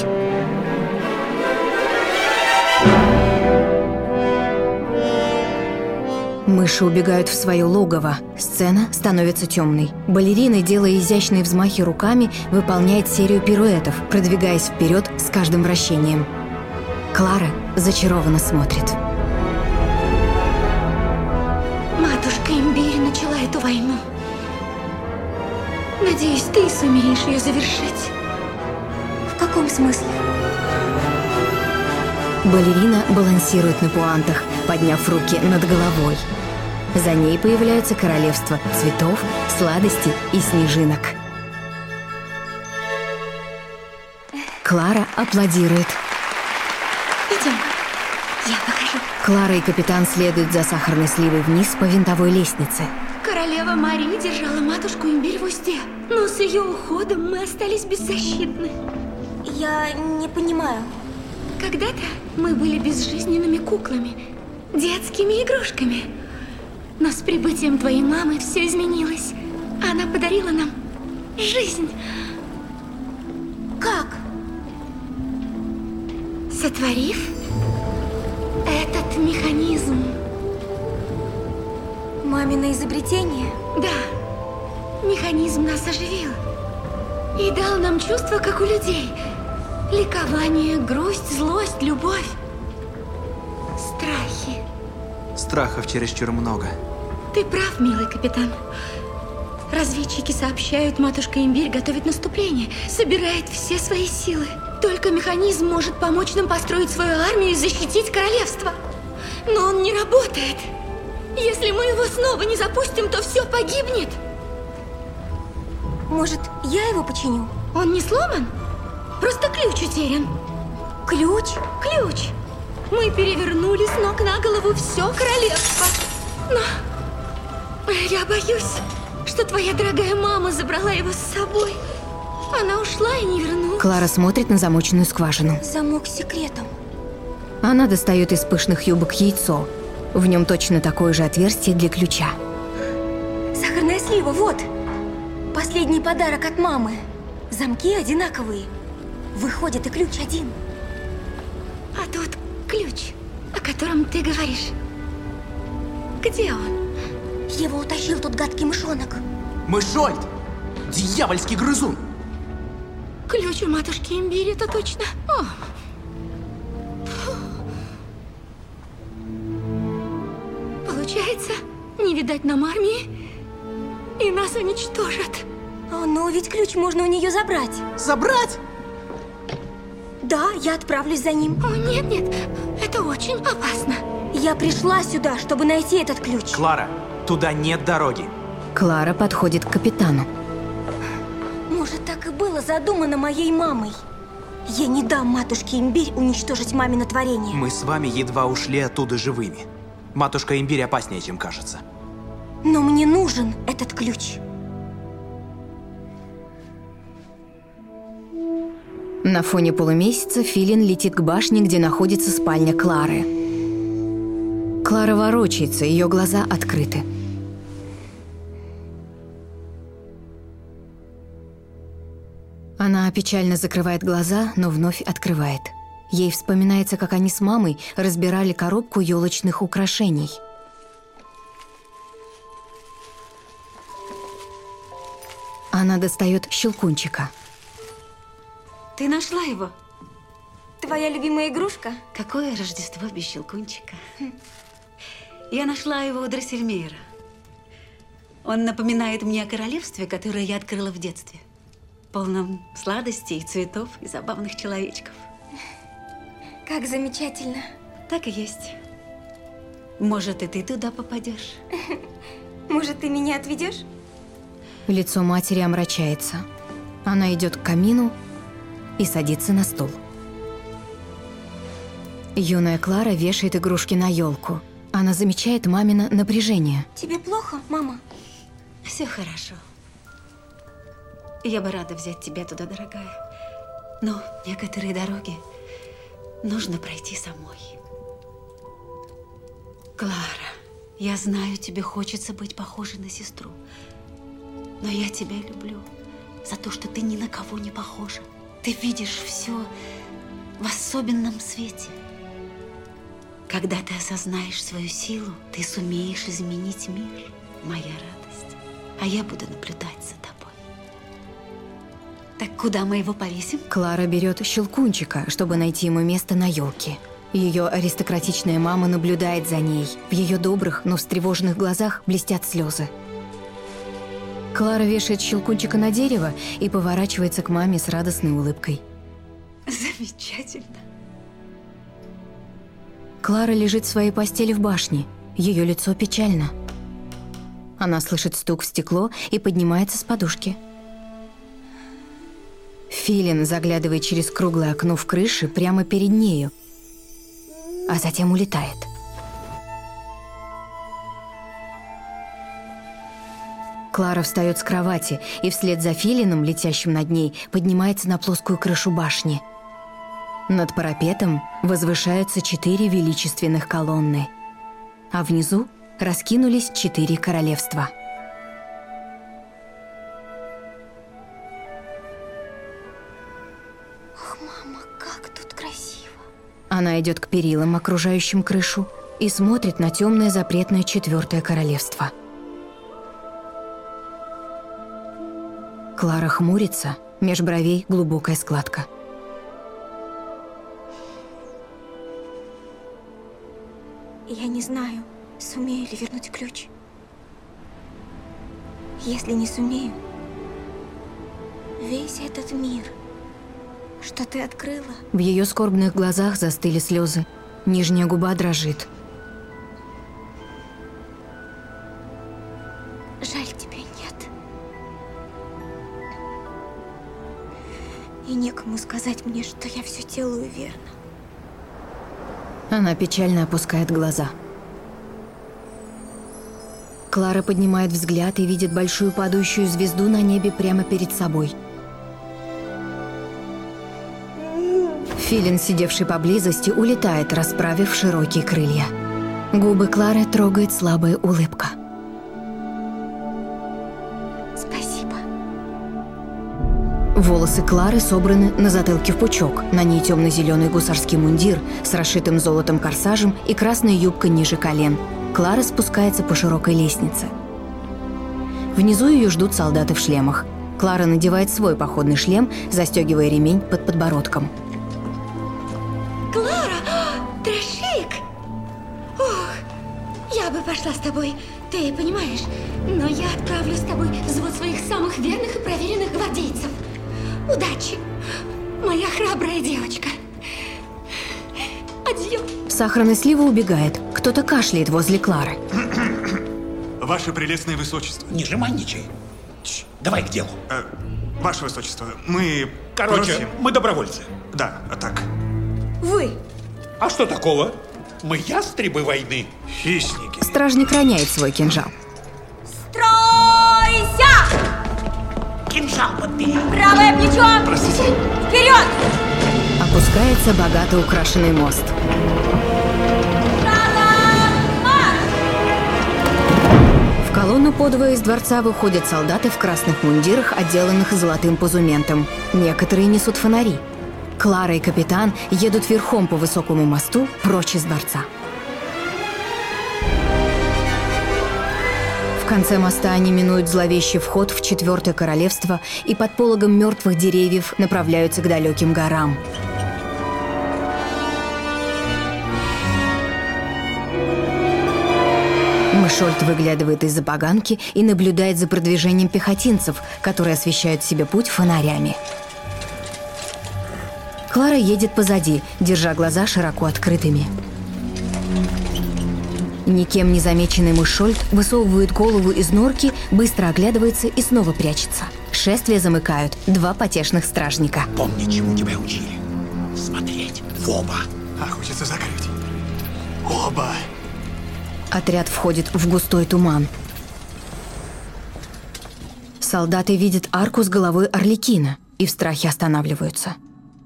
Мыши убегают в свое логово. Сцена становится темной. Балерина, делая изящные взмахи руками, выполняет серию пируэтов, продвигаясь вперед с каждым вращением. Клара зачарованно смотрит. Матушка Имбирь начала эту войну. Надеюсь, ты сумеешь ее завершить. В каком смысле? Балерина балансирует на пуантах, подняв руки над головой. За ней появляются королевства цветов, сладостей и снежинок. Клара аплодирует. Идем, я покажу. Клара и капитан следуют за сахарной сливой вниз по винтовой лестнице. Королева Мария держала матушку Имбирь в узде, но с ее уходом мы остались беззащитны. Я не понимаю. Когда-то мы были безжизненными куклами, детскими игрушками. Но с прибытием твоей мамы все изменилось. Она подарила нам жизнь. Как? Сотворив этот механизм. Мамино изобретение? Да. Механизм нас оживил. И дал нам чувства, как у людей. Ликование, грусть, злость, любовь. Страхи. Страхов чересчур много. Ты прав, милый капитан. Разведчики сообщают, матушка Имбирь готовит наступление, собирает все свои силы. Только механизм может помочь нам построить свою армию и защитить королевство. Но он не работает. Если мы его снова не запустим, то все погибнет. Может, я его починю? Он не сломан? Просто ключ утерян. Ключ? Ключ. Мы перевернули с ног на голову все королевство. Но я боюсь, что твоя дорогая мама забрала его с собой. Она ушла и не вернулась. Клара смотрит на замоченную скважину. Замок с секретом. Она достает из пышных юбок яйцо. В нем точно такое же отверстие для ключа. Сахарная слива, вот. Последний подарок от мамы. Замки одинаковые. Выходит, и ключ один. А тут ключ, о котором ты говоришь. Где он? Его утащил тот гадкий мышонок. Мышольд! Дьявольский грызун! Ключ у матушки Имбирь, это точно. О. Получается, не видать нам армии, и нас уничтожат. Но ведь ключ можно у нее забрать. Забрать? Да, я отправлюсь за ним. О, нет, это очень опасно. Я пришла сюда, чтобы найти этот ключ. Клара, туда нет дороги. Клара подходит к капитану. Может, так и было задумано моей мамой. Я не дам матушке Имбирь уничтожить мамино творение. Мы с вами едва ушли оттуда живыми. Матушка Имбирь опаснее, чем кажется. Но мне нужен этот ключ. На фоне полумесяца Филин летит к башне, где находится спальня Клары. Клара ворочается, ее глаза открыты. Она печально закрывает глаза, но вновь открывает. Ей вспоминается, как они с мамой разбирали коробку елочных украшений. Она достает щелкунчика. Ты нашла его? Твоя любимая игрушка? Какое Рождество без щелкунчика? Я нашла его у Дроссельмейра. Он напоминает мне о королевстве, которое я открыла в детстве. Полном сладостей, цветов и забавных человечков. Как замечательно. Так и есть. Может, и ты туда попадешь? Может, ты меня отведешь? Лицо матери омрачается. Она идет к камину и садится на стул. Юная Клара вешает игрушки на елку. Она замечает мамино напряжение. Тебе плохо, мама? Все хорошо. Я бы рада взять тебя туда, дорогая. Но некоторые дороги нужно пройти самой. Клара, я знаю, тебе хочется быть похожей на сестру. Но я тебя люблю. за то, что ты ни на кого не похожа. Ты видишь все в особенном свете. Когда ты осознаешь свою силу, ты сумеешь изменить мир, моя радость. А я буду наблюдать за тобой. Так куда мы его повесим? Клара берет Щелкунчика, чтобы найти ему место на елке. Ее аристократичная мама наблюдает за ней. В ее добрых, но встревоженных глазах блестят слезы. Клара вешает Щелкунчика на дерево и поворачивается к маме с радостной улыбкой. Замечательно. Клара лежит в своей постели в башне. Ее лицо печально. Она слышит стук в стекло и поднимается с подушки. Филин заглядывает через круглое окно в крыше прямо перед нею, а затем улетает. Клара встает с кровати и вслед за Филином, летящим над ней, поднимается на плоскую крышу башни. Над парапетом возвышаются 4 величественных колонны, а внизу раскинулись 4 королевства. Ох, мама, как тут красиво. Она идет к перилам, окружающим крышу, и смотрит на темное запретное 4 королевство. Клара хмурится, меж бровей глубокая складка. Я не знаю, сумею ли вернуть ключ. Если не сумею, весь этот мир, что ты открыла... В ее скорбных глазах застыли слезы. Нижняя губа дрожит. Жаль, тебя нет. И некому сказать мне, что я все делаю верно. Она печально опускает глаза. Клара поднимает взгляд и видит большую падающую звезду на небе прямо перед собой. Филин, сидевший поблизости, улетает, расправив широкие крылья. Губы Клары трогает слабая улыбка. Спасибо. Волосы Клары собраны на затылке в пучок. На ней темно-зеленый гусарский мундир с расшитым золотом корсажем и красная юбка ниже колен. Клара спускается по широкой лестнице. Внизу ее ждут солдаты в шлемах. Клара надевает свой походный шлем, застегивая ремень под подбородком. Клара! Трэшик! Ох, я бы пошла с тобой, ты понимаешь, но я отправлю с тобой взвод своих самых верных и проверенных гвардейцев. Удачи, моя храбрая девочка. Адьё. Сахарная слива убегает. Кто-то кашляет возле Клары. Ваше прелестное высочество. Не жеманничай. Давай к делу. Ваше высочество, мы... Короче, мы добровольцы. Да, а так. Вы. А что такого? Мы ястребы войны. Хищники. Стражник роняет свой кинжал. Стройся! Кинжал подбери. Правое плечо! Простите. Вперед! Опускается богато украшенный мост. В колонну подвое из дворца выходят солдаты в красных мундирах, отделанных золотым позументом. Некоторые несут фонари. Клара и капитан едут верхом по высокому мосту прочь из дворца. В конце моста они минуют зловещий вход в 4 королевство и под пологом мертвых деревьев направляются к далеким горам. Мышольд выглядывает из-за поганки и наблюдает за продвижением пехотинцев, которые освещают себе путь фонарями. Клара едет позади, держа глаза широко открытыми. Никем не замеченный Мышольд высовывает голову из норки, быстро оглядывается и снова прячется. Шествие замыкают 2 потешных стражника. Помни, чему тебя учили. Смотреть в оба. А хочется закрыть. Оба. Отряд входит в густой туман. Солдаты видят арку с головой Орликина и в страхе останавливаются.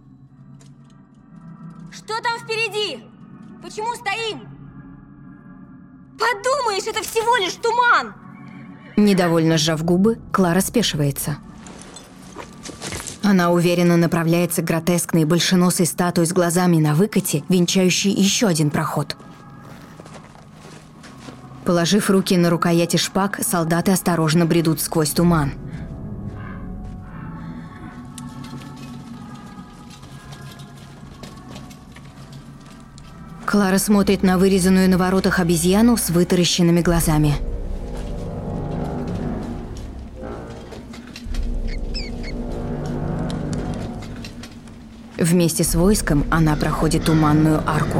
Что там впереди? Почему стоим? Подумаешь, это всего лишь туман! Недовольно сжав губы, Клара спешивается. Она уверенно направляется к гротескной большеносой статуе с глазами на выкате, венчающей еще один проход. Положив руки на рукояти шпаг, солдаты осторожно бредут сквозь туман. Клара смотрит на вырезанную на воротах обезьяну с вытаращенными глазами. Вместе с войском она проходит туманную арку.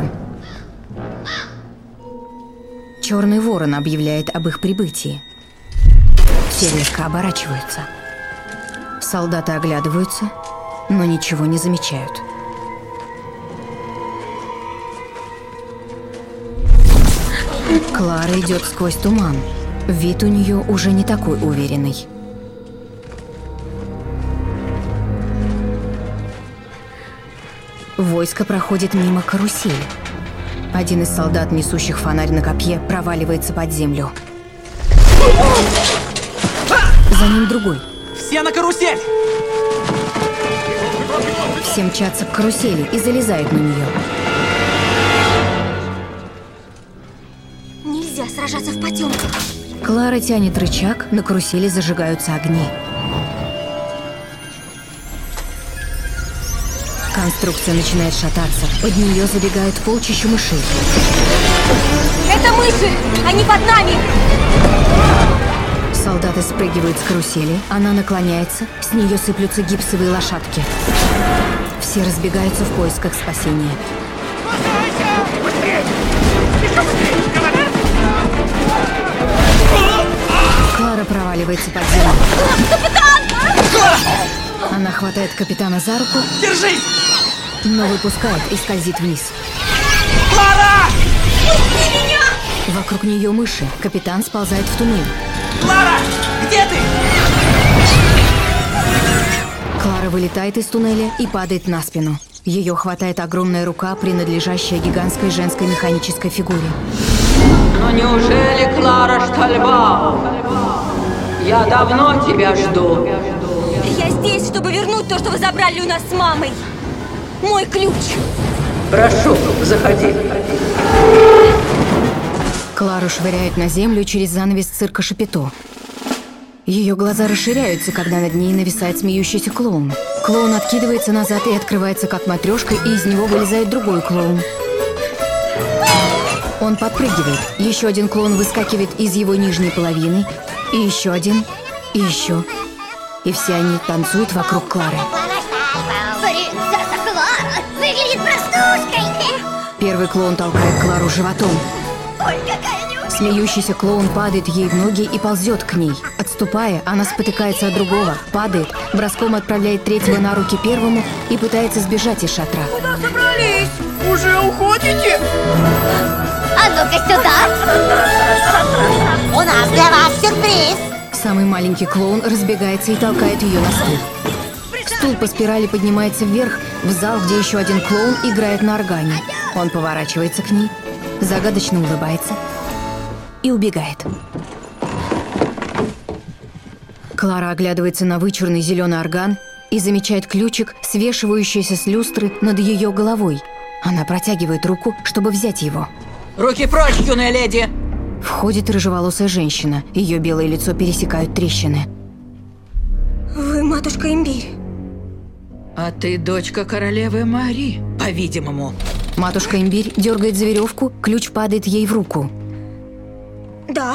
Черный ворон объявляет об их прибытии. Все резко оборачиваются. Солдаты оглядываются, но ничего не замечают. Клара идет сквозь туман. Вид у нее уже не такой уверенный. Войско проходит мимо карусели. Один из солдат, несущих фонарь на копье, проваливается под землю. За ним другой. Все на карусель! Все мчатся к карусели и залезают на нее. Нельзя сражаться в потемках. Клара тянет рычаг, на карусели зажигаются огни. Конструкция начинает шататься. Под нее забегают полчища мышей. Это мыши! Они под нами! Солдаты спрыгивают с карусели. Она наклоняется. С нее сыплются гипсовые лошадки. Все разбегаются в поисках спасения. Клара проваливается под землю. Капитан! Она хватает капитана за руку. Держись! Но выпускает и скользит вниз. Клара! Пусти меня! Вокруг нее мыши. Капитан сползает в туннель. Клара! Где ты? Клара вылетает из туннеля и падает на спину. Ее хватает огромная рука, принадлежащая гигантской женской механической фигуре. Но неужели, Клара Штальбаум? Я давно тебя жду. Я здесь, чтобы вернуть то, что вы забрали у нас с мамой. Мой ключ. Прошу, заходи. Клару швыряют на землю через занавес цирка Шапито. Ее глаза расширяются, когда над ней нависает смеющийся клоун. Клоун откидывается назад и открывается как матрешка, и из него вылезает другой клоун. Он подпрыгивает. Еще один клоун выскакивает из его нижней половины. И еще один. И еще. И все они танцуют вокруг Клары. Принцесса Клара выглядит простушкой. Первый клоун толкает Клару животом. Ой, какая неудобная. Смеющийся клоун падает ей в ноги и ползет к ней. Отступая, она спотыкается от другого, падает, броском отправляет третьего на руки первому и пытается сбежать из шатра. Куда собрались? Уже уходите? А ну-ка сюда. У нас для вас сюрприз. Самый маленький клоун разбегается и толкает ее на стул. Стул по спирали поднимается вверх, в зал, где еще один клоун играет на органе. Он поворачивается к ней, загадочно улыбается и убегает. Клара оглядывается на вычурный зеленый орган и замечает ключик, свешивающийся с люстры над ее головой. Она протягивает руку, чтобы взять его. Руки прочь, юная леди! Входит рыжеволосая женщина. Ее белое лицо пересекают трещины. Вы матушка Имбирь. А ты дочка королевы Мари, по-видимому. Матушка Имбирь дергает за веревку, ключ падает ей в руку. Да.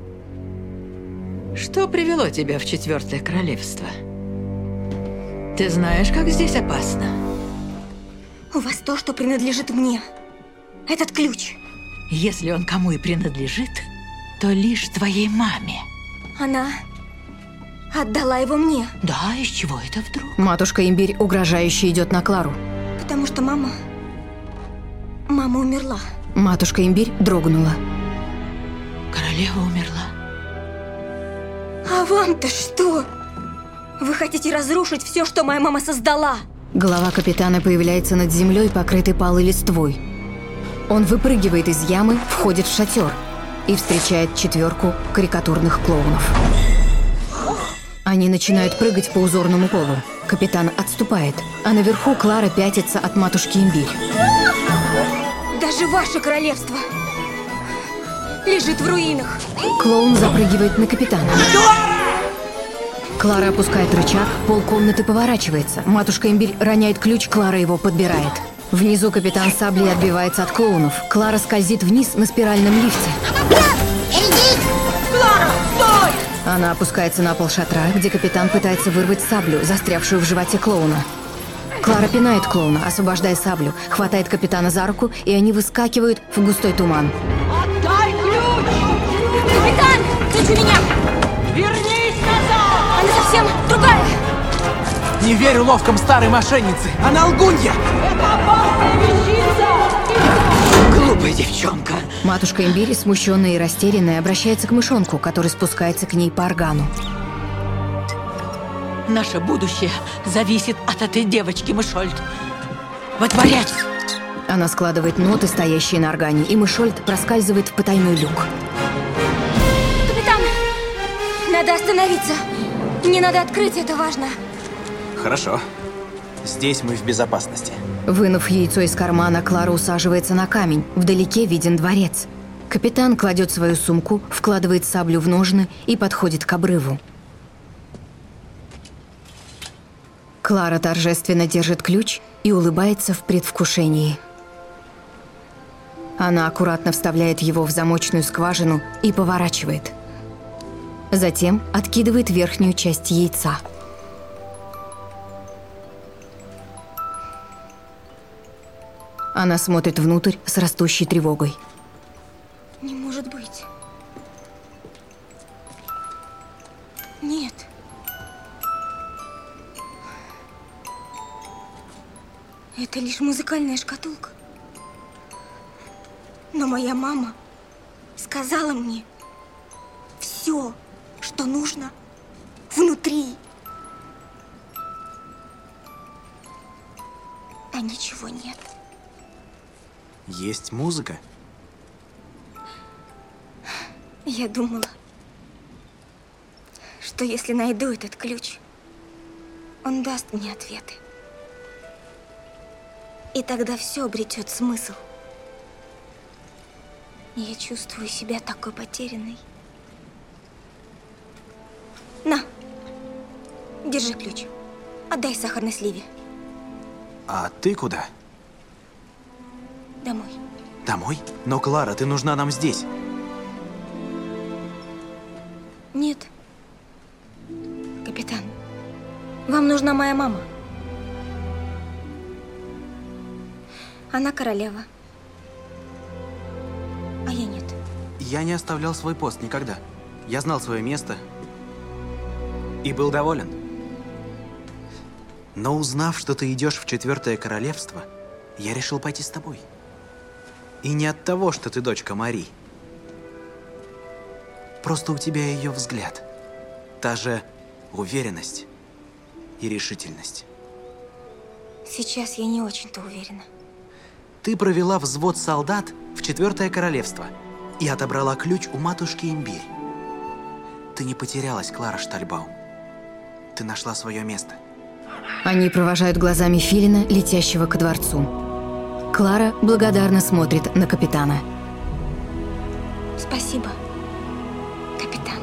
Что привело тебя в 4-е королевство? Ты знаешь, как здесь опасно? У вас то, что принадлежит мне. Этот ключ. Если он кому и принадлежит, то лишь твоей маме. Она отдала его мне. Да, из чего это вдруг? Матушка Имбирь угрожающе идет на Клару. Потому что мама умерла. Матушка Имбирь дрогнула. Королева умерла. А вам-то что? Вы хотите разрушить все, что моя мама создала? Голова капитана появляется над землей, покрытой палой листвой. Он выпрыгивает из ямы, входит в шатер и встречает 4 карикатурных клоунов. Они начинают прыгать по узорному полу. Капитан отступает, а наверху Клара пятится от матушки Имбирь. Даже ваше королевство лежит в руинах. Клоун запрыгивает на капитана. Клара опускает рычаг, полкомнаты поворачивается. Матушка Имбирь роняет ключ, Клара его подбирает. Внизу капитан саблей отбивается от клоунов. Клара скользит вниз на спиральном лифте. Клара, стой! Она опускается на пол шатра, где капитан пытается вырвать саблю, застрявшую в животе клоуна. Клара пинает клоуна, освобождая саблю, хватает капитана за руку, и они выскакивают в густой туман. Отдай ключ! Капитан, ключ у меня! Вернись назад! Она совсем другая! Не верю ловкам старой мошенницы! Она лгунья! Это опасная вещица! Глупая девчонка. Матушка Имбирь, смущенная и растерянная, обращается к мышонку, который спускается к ней по органу. Наше будущее зависит от этой девочки, Мышольд. Во дворец! Она складывает ноты, стоящие на органе, и Мышольд проскальзывает в потайной люк. Капитан, надо остановиться. Не надо открыть, это важно. Хорошо. Здесь мы в безопасности. Вынув яйцо из кармана, Клара усаживается на камень. Вдалеке виден дворец. Капитан кладет свою сумку, вкладывает саблю в ножны и подходит к обрыву. Клара торжественно держит ключ и улыбается в предвкушении. Она аккуратно вставляет его в замочную скважину и поворачивает. Затем откидывает верхнюю часть яйца. Она смотрит внутрь с растущей тревогой. Не может быть. Нет. Это лишь музыкальная шкатулка. Но моя мама сказала мне все, что нужно внутри. А ничего нет. Есть музыка? Я думала, что если найду этот ключ, он даст мне ответы. И тогда все обретет смысл. Я чувствую себя такой потерянной. На, держи ключ. Отдай сахарной сливе. А ты куда? Домой. Домой? Но, Клара, ты нужна нам здесь. Нет. Капитан, вам нужна моя мама. Она королева. А я нет. Я не оставлял свой пост никогда. Я знал свое место и был доволен. Но узнав, что ты идешь в 4-е королевство, я решил пойти с тобой. И не от того, что ты дочка Мари. Просто у тебя ее взгляд. Та же уверенность и решительность. Сейчас я не очень-то уверена. Ты провела взвод солдат в 4-е королевство и отобрала ключ у матушки Имбирь. Ты не потерялась, Клара Штальбаум. Ты нашла свое место. Они провожают глазами филина, летящего ко дворцу. Клара благодарно смотрит на капитана. Спасибо, капитан.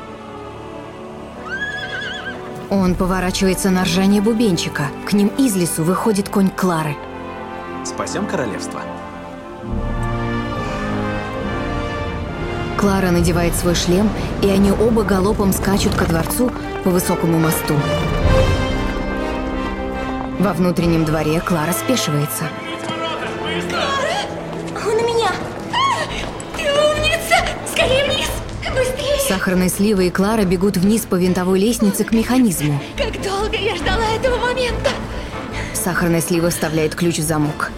Он поворачивается на ржание бубенчика. К ним из лесу выходит конь Клары. Спасем королевство. Клара надевает свой шлем, и они оба галопом скачут ко дворцу по высокому мосту. Во внутреннем дворе Клара спешивается. Он у меня! Ты умница! Скорее вниз! Быстрее! Сахарная слива и Клара бегут вниз по винтовой лестнице к механизму. Как долго я ждала этого момента! Сахарная слива вставляет ключ в замок.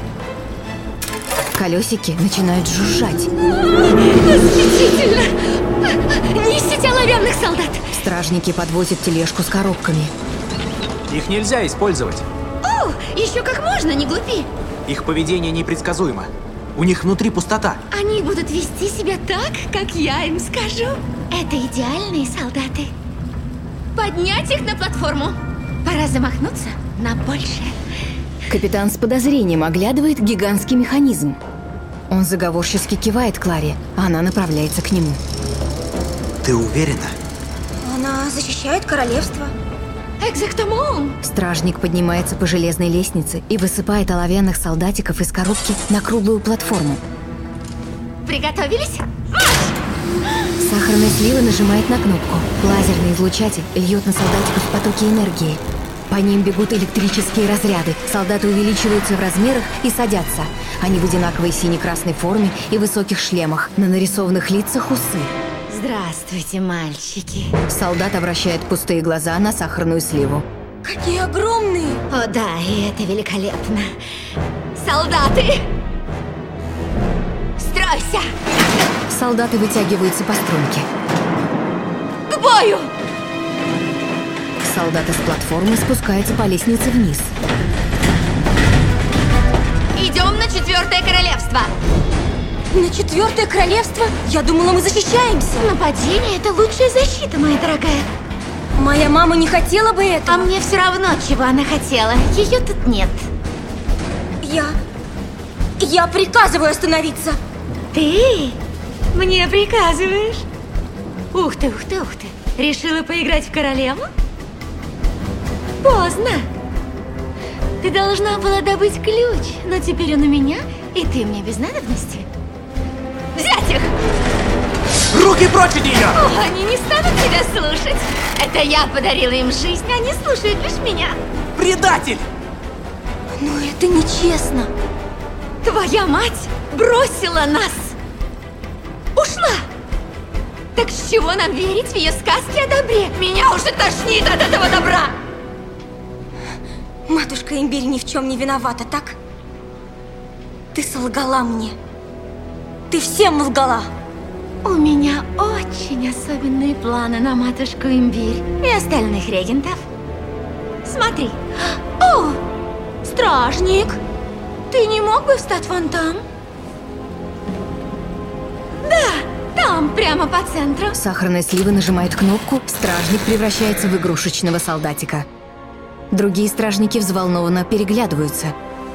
Колесики начинают жужжать. Восхитительно! Несите оловянных солдат! Стражники подвозят тележку с коробками. Их нельзя использовать. О, еще как можно, не глупи! Их поведение непредсказуемо. У них внутри пустота. Они будут вести себя так, как я им скажу. Это идеальные солдаты. Поднять их на платформу. Пора замахнуться на большее. Капитан с подозрением оглядывает гигантский механизм. Он заговорчески кивает Кларе, а она направляется к нему. Ты уверена? Она защищает королевство. Экзактамон! Стражник поднимается по железной лестнице и высыпает оловянных солдатиков из коробки на круглую платформу. Приготовились? Сахарная слива нажимает на кнопку. Лазерный излучатель льет на солдатиков потоки энергии. По ним бегут электрические разряды. Солдаты увеличиваются в размерах и садятся. Они в одинаковой сине-красной форме и высоких шлемах. На нарисованных лицах усы. Здравствуйте, мальчики. Солдат обращает пустые глаза на сахарную сливу. Какие огромные! О да, и это великолепно. Солдаты! Стройся! Солдаты вытягиваются по струнке. К бою! Солдаты с платформы спускаются по лестнице вниз. Идем на 4-е королевство! На 4-е королевство? Я думала, мы защищаемся. Нападение — это лучшая защита, моя дорогая. Моя мама не хотела бы этого. А мне все равно, чего она хотела. Ее тут нет. Я приказываю остановиться. Ты? Мне приказываешь? Ух ты, ух ты, ух ты. Решила поиграть в королеву? Поздно. Ты должна была добыть ключ, но теперь он у меня, и ты мне без надобности. Взять их! Руки прочь от нее! О, они не станут тебя слушать. Это я подарила им жизнь, они слушают лишь меня. Предатель! Но это нечестно. Твоя мать бросила нас. Ушла. Так с чего нам верить в ее сказки о добре? Меня уже тошнит от этого добра. Матушка Имбирь ни в чем не виновата, так? Ты солгала мне. Ты всем лгала. У меня очень особенные планы на матушку Имбирь и остальных регентов. Смотри. О, стражник. Ты не мог бы встать вон там? Да, там, прямо по центру. Сахарная слива нажимает кнопку, стражник превращается в игрушечного солдатика. Другие стражники взволнованно переглядываются.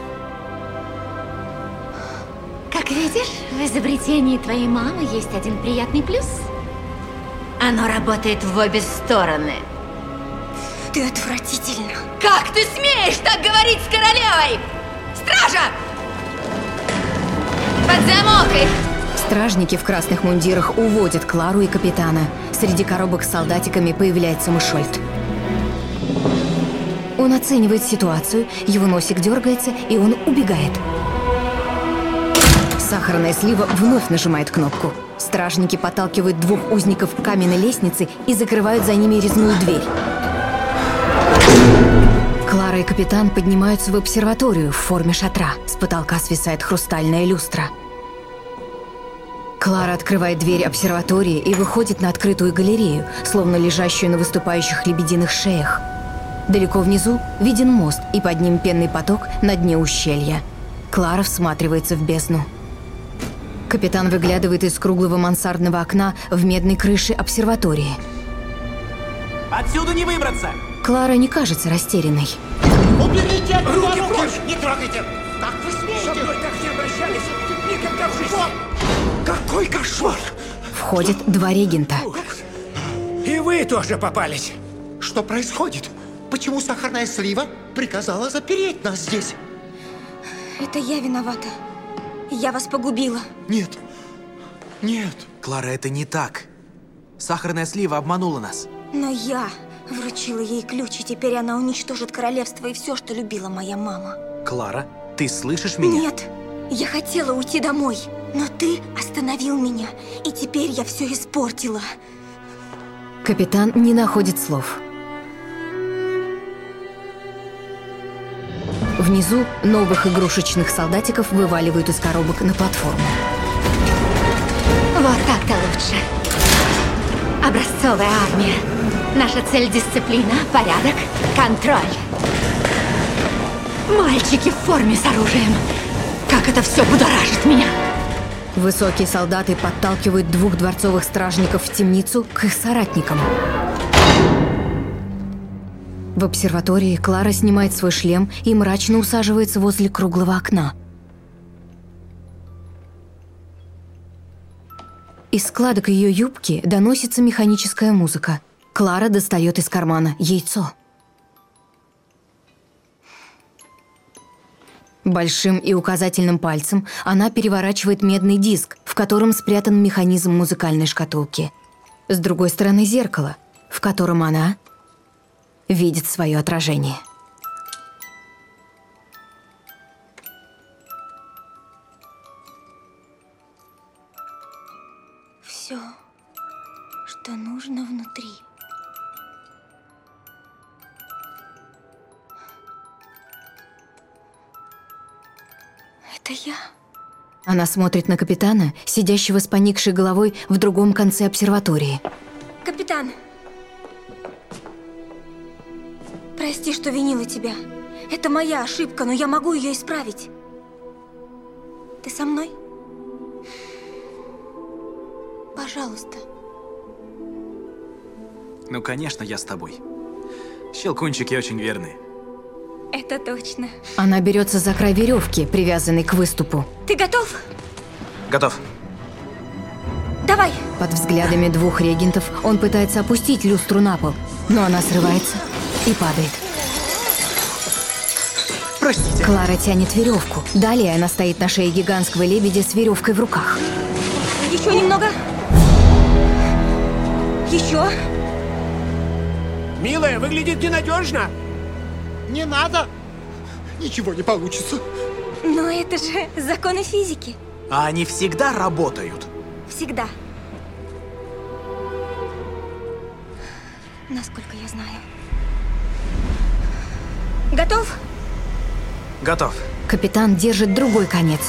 Как видишь, в изобретении твоей мамы есть один приятный плюс. Оно работает в обе стороны. Ты отвратительна. Как ты смеешь так говорить с королевой? Стража! Под замок их! Стражники в красных мундирах уводят Клару и капитана. Среди коробок с солдатиками появляется Мышольд. Он оценивает ситуацию, его носик дергается, и он убегает. Сахарная слива вновь нажимает кнопку. Стражники подталкивают двух узников к каменной лестнице и закрывают за ними резную дверь. Клара и капитан поднимаются в обсерваторию в форме шатра. С потолка свисает хрустальная люстра. Клара открывает дверь обсерватории и выходит на открытую галерею, словно лежащую на выступающих лебединых шеях. Далеко внизу виден мост, и под ним пенный поток на дне ущелья. Клара всматривается в бездну. Капитан выглядывает из круглого мансардного окна в медной крыше обсерватории. Отсюда не выбраться! Клара не кажется растерянной. Уберите Руки прочь! Не трогайте! Как вы смеете? Со мной так не обращались никогда в жизни! Какой кошмар! Входят два регента. И вы тоже попались! Что происходит? Почему сахарная слива приказала запереть нас здесь? Это я виновата. Я вас погубила. Нет. Нет. Клара, это не так. Сахарная слива обманула нас. Но я вручила ей ключ, и теперь она уничтожит королевство и все, что любила моя мама. Клара, ты слышишь меня? Нет. Я хотела уйти домой, но ты остановил меня, и теперь я все испортила. Капитан не находит слов. Внизу новых игрушечных солдатиков вываливают из коробок на платформу. Вот так-то лучше. Образцовая армия. Наша цель – дисциплина, порядок, контроль. Мальчики в форме с оружием. Как это все будоражит меня. Высокие солдаты подталкивают двух дворцовых стражников в темницу к их соратникам. В обсерватории Клара снимает свой шлем и мрачно усаживается возле круглого окна. Из складок ее юбки доносится механическая музыка. Клара достает из кармана яйцо. Большим и указательным пальцем она переворачивает медный диск, в котором спрятан механизм музыкальной шкатулки. С другой стороны зеркало, в котором она видит свое отражение. Все, что нужно внутри. Это я. Она смотрит на капитана, сидящего с поникшей головой в другом конце обсерватории. Капитан, прости, что винила тебя. Это моя ошибка, но я могу ее исправить. Ты со мной? Пожалуйста. Ну, конечно, я с тобой. Щелкунчики очень верные. Это точно. Она берется за край веревки, привязанной к выступу. Ты готов? Готов. Давай. Под взглядами двух регентов он пытается опустить люстру на пол, но она срывается и падает. Простите. Клара тянет веревку. Далее она стоит на шее гигантского лебедя с веревкой в руках. Еще немного. Еще. Милая, выглядит ненадежно. Не надо. Ничего не получится. Но это же законы физики. А они всегда работают. Всегда. Насколько я знаю. Готов? Готов. Капитан держит другой конец.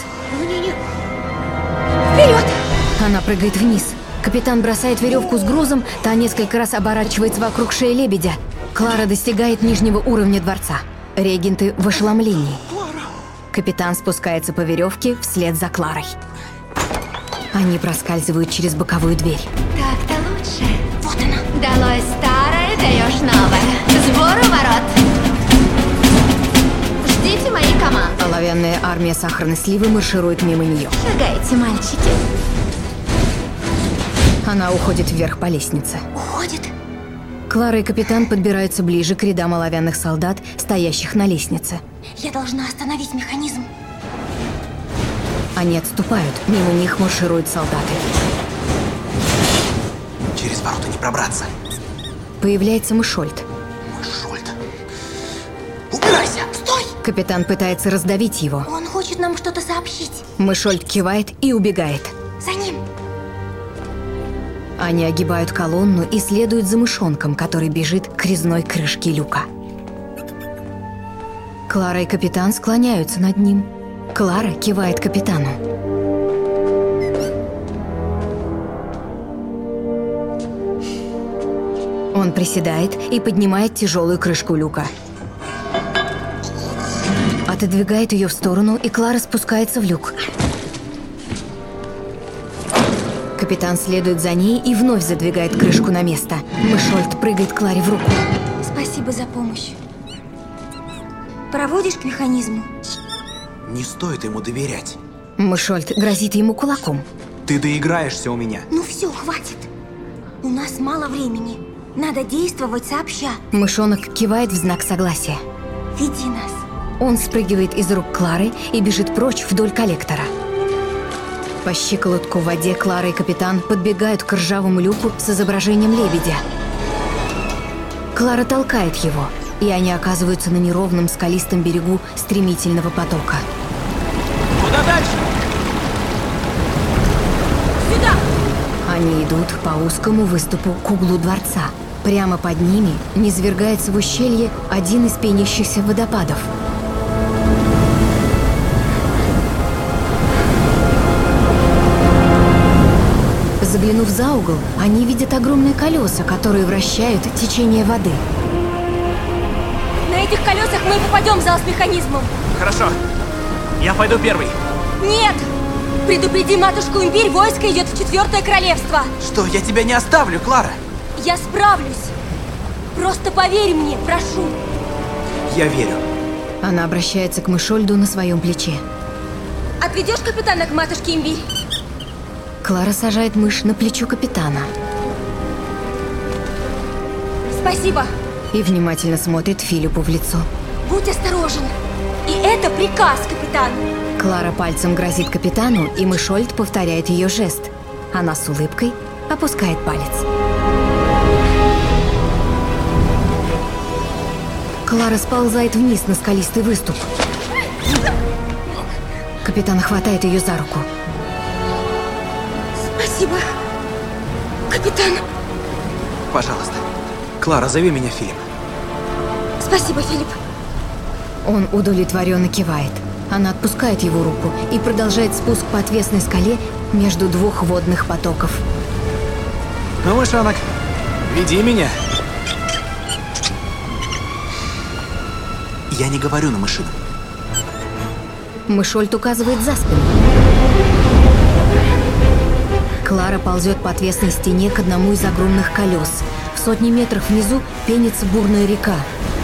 Вперед! Она прыгает вниз. Капитан бросает веревку с грузом, та несколько раз оборачивается вокруг шеи лебедя. Клара достигает нижнего уровня дворца. Регенты в ошеломлении. Капитан спускается по веревке вслед за Кларой. Они проскальзывают через боковую дверь. Так-то лучше. Вот она. Долой старое, даешь новое. Сбору ворот. Ждите моей команды. Оловянная армия сахарной сливы марширует мимо нее. Шагайте, мальчики. Она уходит вверх по лестнице. Уходит? Клара и капитан подбираются ближе к рядам оловянных солдат, стоящих на лестнице. Я должна остановить механизм. Они отступают, мимо них маршируют солдаты. Через ворота не пробраться. Появляется Мышольд. Мышольд. Убирайся! Стой! Капитан пытается раздавить его. Он хочет нам что-то сообщить. Мышольд кивает и убегает. За ним. Они огибают колонну и следуют за мышонком, который бежит к резной крышке люка. Клара и капитан склоняются над ним. Клара кивает капитану. Он приседает и поднимает тяжелую крышку люка. Отодвигает ее в сторону, и Клара спускается в люк. Капитан следует за ней и вновь задвигает крышку на место. Мышольд прыгает Кларе в руку. Спасибо за помощь. Проводишь к механизму? Не стоит ему доверять. Мышольд грозит ему кулаком. Ты доиграешься у меня. Ну все, хватит. У нас мало времени. Надо действовать сообща. Мышонок кивает в знак согласия. Веди нас. Он спрыгивает из рук Клары и бежит прочь вдоль коллектора. По щиколотку в воде Клара и капитан подбегают к ржавому люку с изображением лебедя. Клара толкает его, и они оказываются на неровном скалистом берегу стремительного потока. Куда дальше? Сюда! Они идут по узкому выступу к углу дворца. Прямо под ними низвергается в ущелье один из пенящихся водопадов. Заглянув за угол, они видят огромные колеса, которые вращают течение воды. На этих колесах мы попадем в зал с механизмом. Хорошо. Я пойду первый. Нет! Предупреди матушку Имбирь, войско идет в 4-е королевство. Что, я тебя не оставлю, Клара? Я справлюсь. Просто поверь мне, прошу. Я верю. Она обращается к Мышольду на своем плече. Отведешь капитана к матушке Имбирь? Клара сажает мышь на плечо капитана. Спасибо. И внимательно смотрит Филиппу в лицо. Будь осторожен. И это приказ, капитан. Клара пальцем грозит капитану, и Мышольд повторяет ее жест. Она с улыбкой опускает палец. Клара сползает вниз на скалистый выступ. Капитан хватает ее за руку. Спасибо, капитан. Пожалуйста. Клара, зови меня Филипп. Спасибо, Филипп. Он удовлетворенно кивает. Она отпускает его руку и продолжает спуск по отвесной скале между двух водных потоков. Ну, мышонок, веди меня. Я не говорю на мышину. Мышольд указывает за спину. Клара ползет по отвесной стене к одному из огромных колес. В сотни метров внизу пенится бурная река.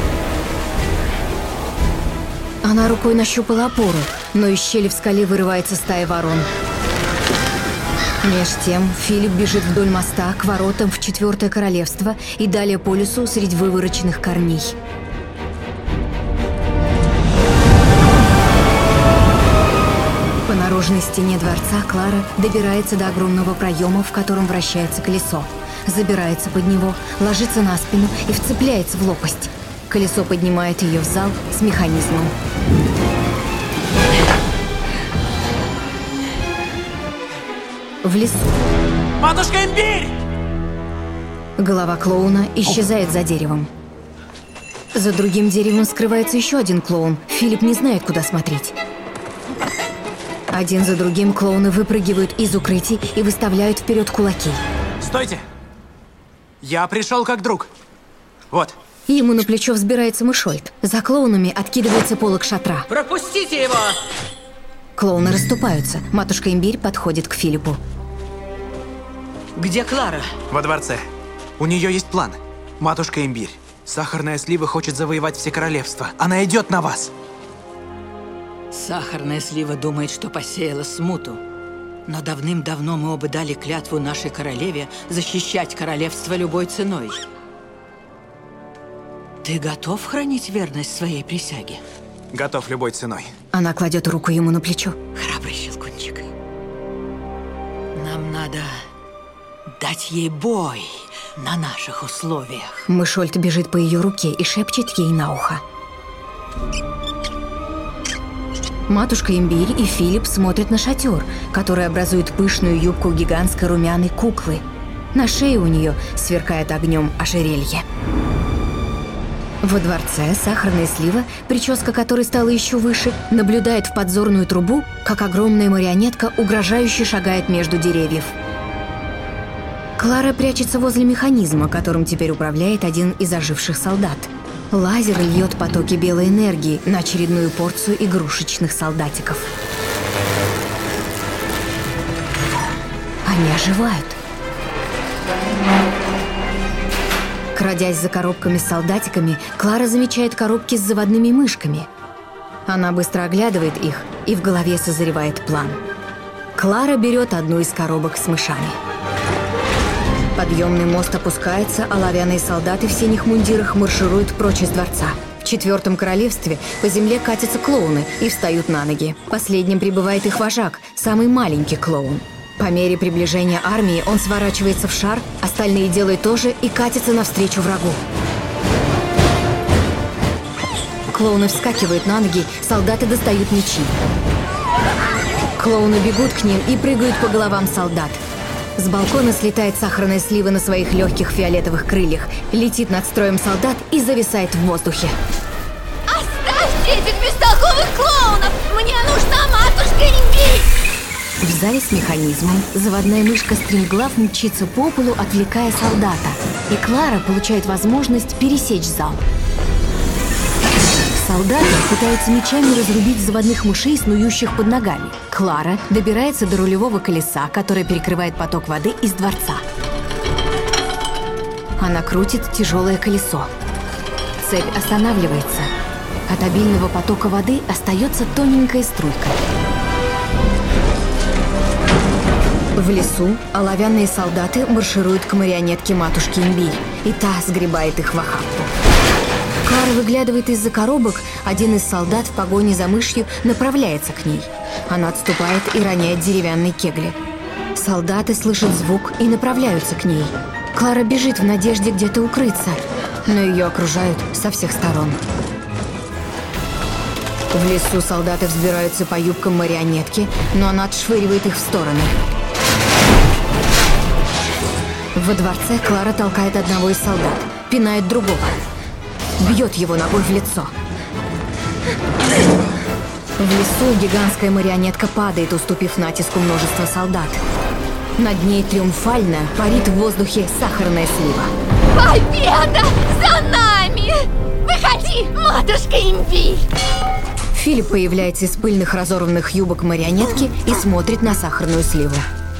Она рукой нащупала опору, но из щели в скале вырывается стая ворон. Меж тем Филипп бежит вдоль моста к воротам в 4-е королевство и далее по лесу среди вывороченных корней. По наружной стене дворца Клара добирается до огромного проема, в котором вращается колесо. Забирается под него, ложится на спину и вцепляется в лопасть. Колесо поднимает ее в зал с механизмом. В лесу. Матушка Имбирь! Голова клоуна исчезает за деревом. За другим деревом скрывается еще один клоун. Филипп не знает, куда смотреть. Один за другим клоуны выпрыгивают из укрытий и выставляют вперед кулаки. Стойте! Я пришел как друг. Вот. Ему на плечо взбирается Мышольд. За клоунами откидывается полог шатра. Пропустите его! Клоуны расступаются. Матушка Имбирь подходит к Филиппу. Где Клара? Во дворце. У нее есть план. Матушка Имбирь. Сахарная слива хочет завоевать все королевства. Она идет на вас. Сахарная слива думает, что посеяла смуту. Но давным-давно мы оба дали клятву нашей королеве защищать королевство любой ценой. Ты готов хранить верность своей присяге? Готов любой ценой. Она кладет руку ему на плечо. Храбрый щелкунчик. Нам надо дать ей бой на наших условиях. Мышольд бежит по ее руке и шепчет ей на ухо. Матушка Имбирь и Филипп смотрят на шатер, который образует пышную юбку гигантской румяной куклы. На шее у нее сверкает огнем ожерелье. Во дворце сахарная слива, прическа которой стала еще выше, наблюдает в подзорную трубу, как огромная марионетка угрожающе шагает между деревьев. Клара прячется возле механизма, которым теперь управляет один из оживших солдат. Лазер льет потоки белой энергии на очередную порцию игрушечных солдатиков. Они оживают. Крадясь за коробками с солдатиками, Клара замечает коробки с заводными мышками. Она быстро оглядывает их, и в голове созревает план. Клара берет одну из коробок с мышами. Подъемный мост опускается, а оловянные солдаты в синих мундирах маршируют прочь из дворца. В 4-м королевстве по земле катятся клоуны и встают на ноги. Последним прибывает их вожак, самый маленький клоун. По мере приближения армии он сворачивается в шар, остальные делают то же и катятся навстречу врагу. Клоуны вскакивают на ноги, солдаты достают мечи. Клоуны бегут к ним и прыгают по головам солдат. С балкона слетает сахарная слива на своих легких фиолетовых крыльях, летит над строем солдат и зависает в воздухе. Оставьте этих бестолковых клоунов! Мне нужна матушка Имбирь! В зале с механизмом заводная мышка стремглав мчится по полу, отвлекая солдата. И Клара получает возможность пересечь зал. Солдаты пытаются мечами разрубить заводных мышей, снующих под ногами. Клара добирается до рулевого колеса, которое перекрывает поток воды из дворца. Она крутит тяжелое колесо. Цепь останавливается. От обильного потока воды остается тоненькая струйка. В лесу оловянные солдаты маршируют к марионетке матушки Имбирь, и та сгребает их в охапку. Клара выглядывает из-за коробок, один из солдат в погоне за мышью направляется к ней. Она отступает и роняет деревянные кегли. Солдаты слышат звук и направляются к ней. Клара бежит в надежде где-то укрыться, но ее окружают со всех сторон. В лесу солдаты взбираются по юбкам марионетки, но она отшвыривает их в стороны. Во дворце Клара толкает одного из солдат, пинает другого, бьет его ногой в лицо. В лесу гигантская марионетка падает, уступив натиску множества солдат. Над ней триумфально парит в воздухе сахарная слива. Победа за нами! Выходи, матушка Имбирь! Филипп появляется из пыльных разорванных юбок марионетки и смотрит на сахарную сливу.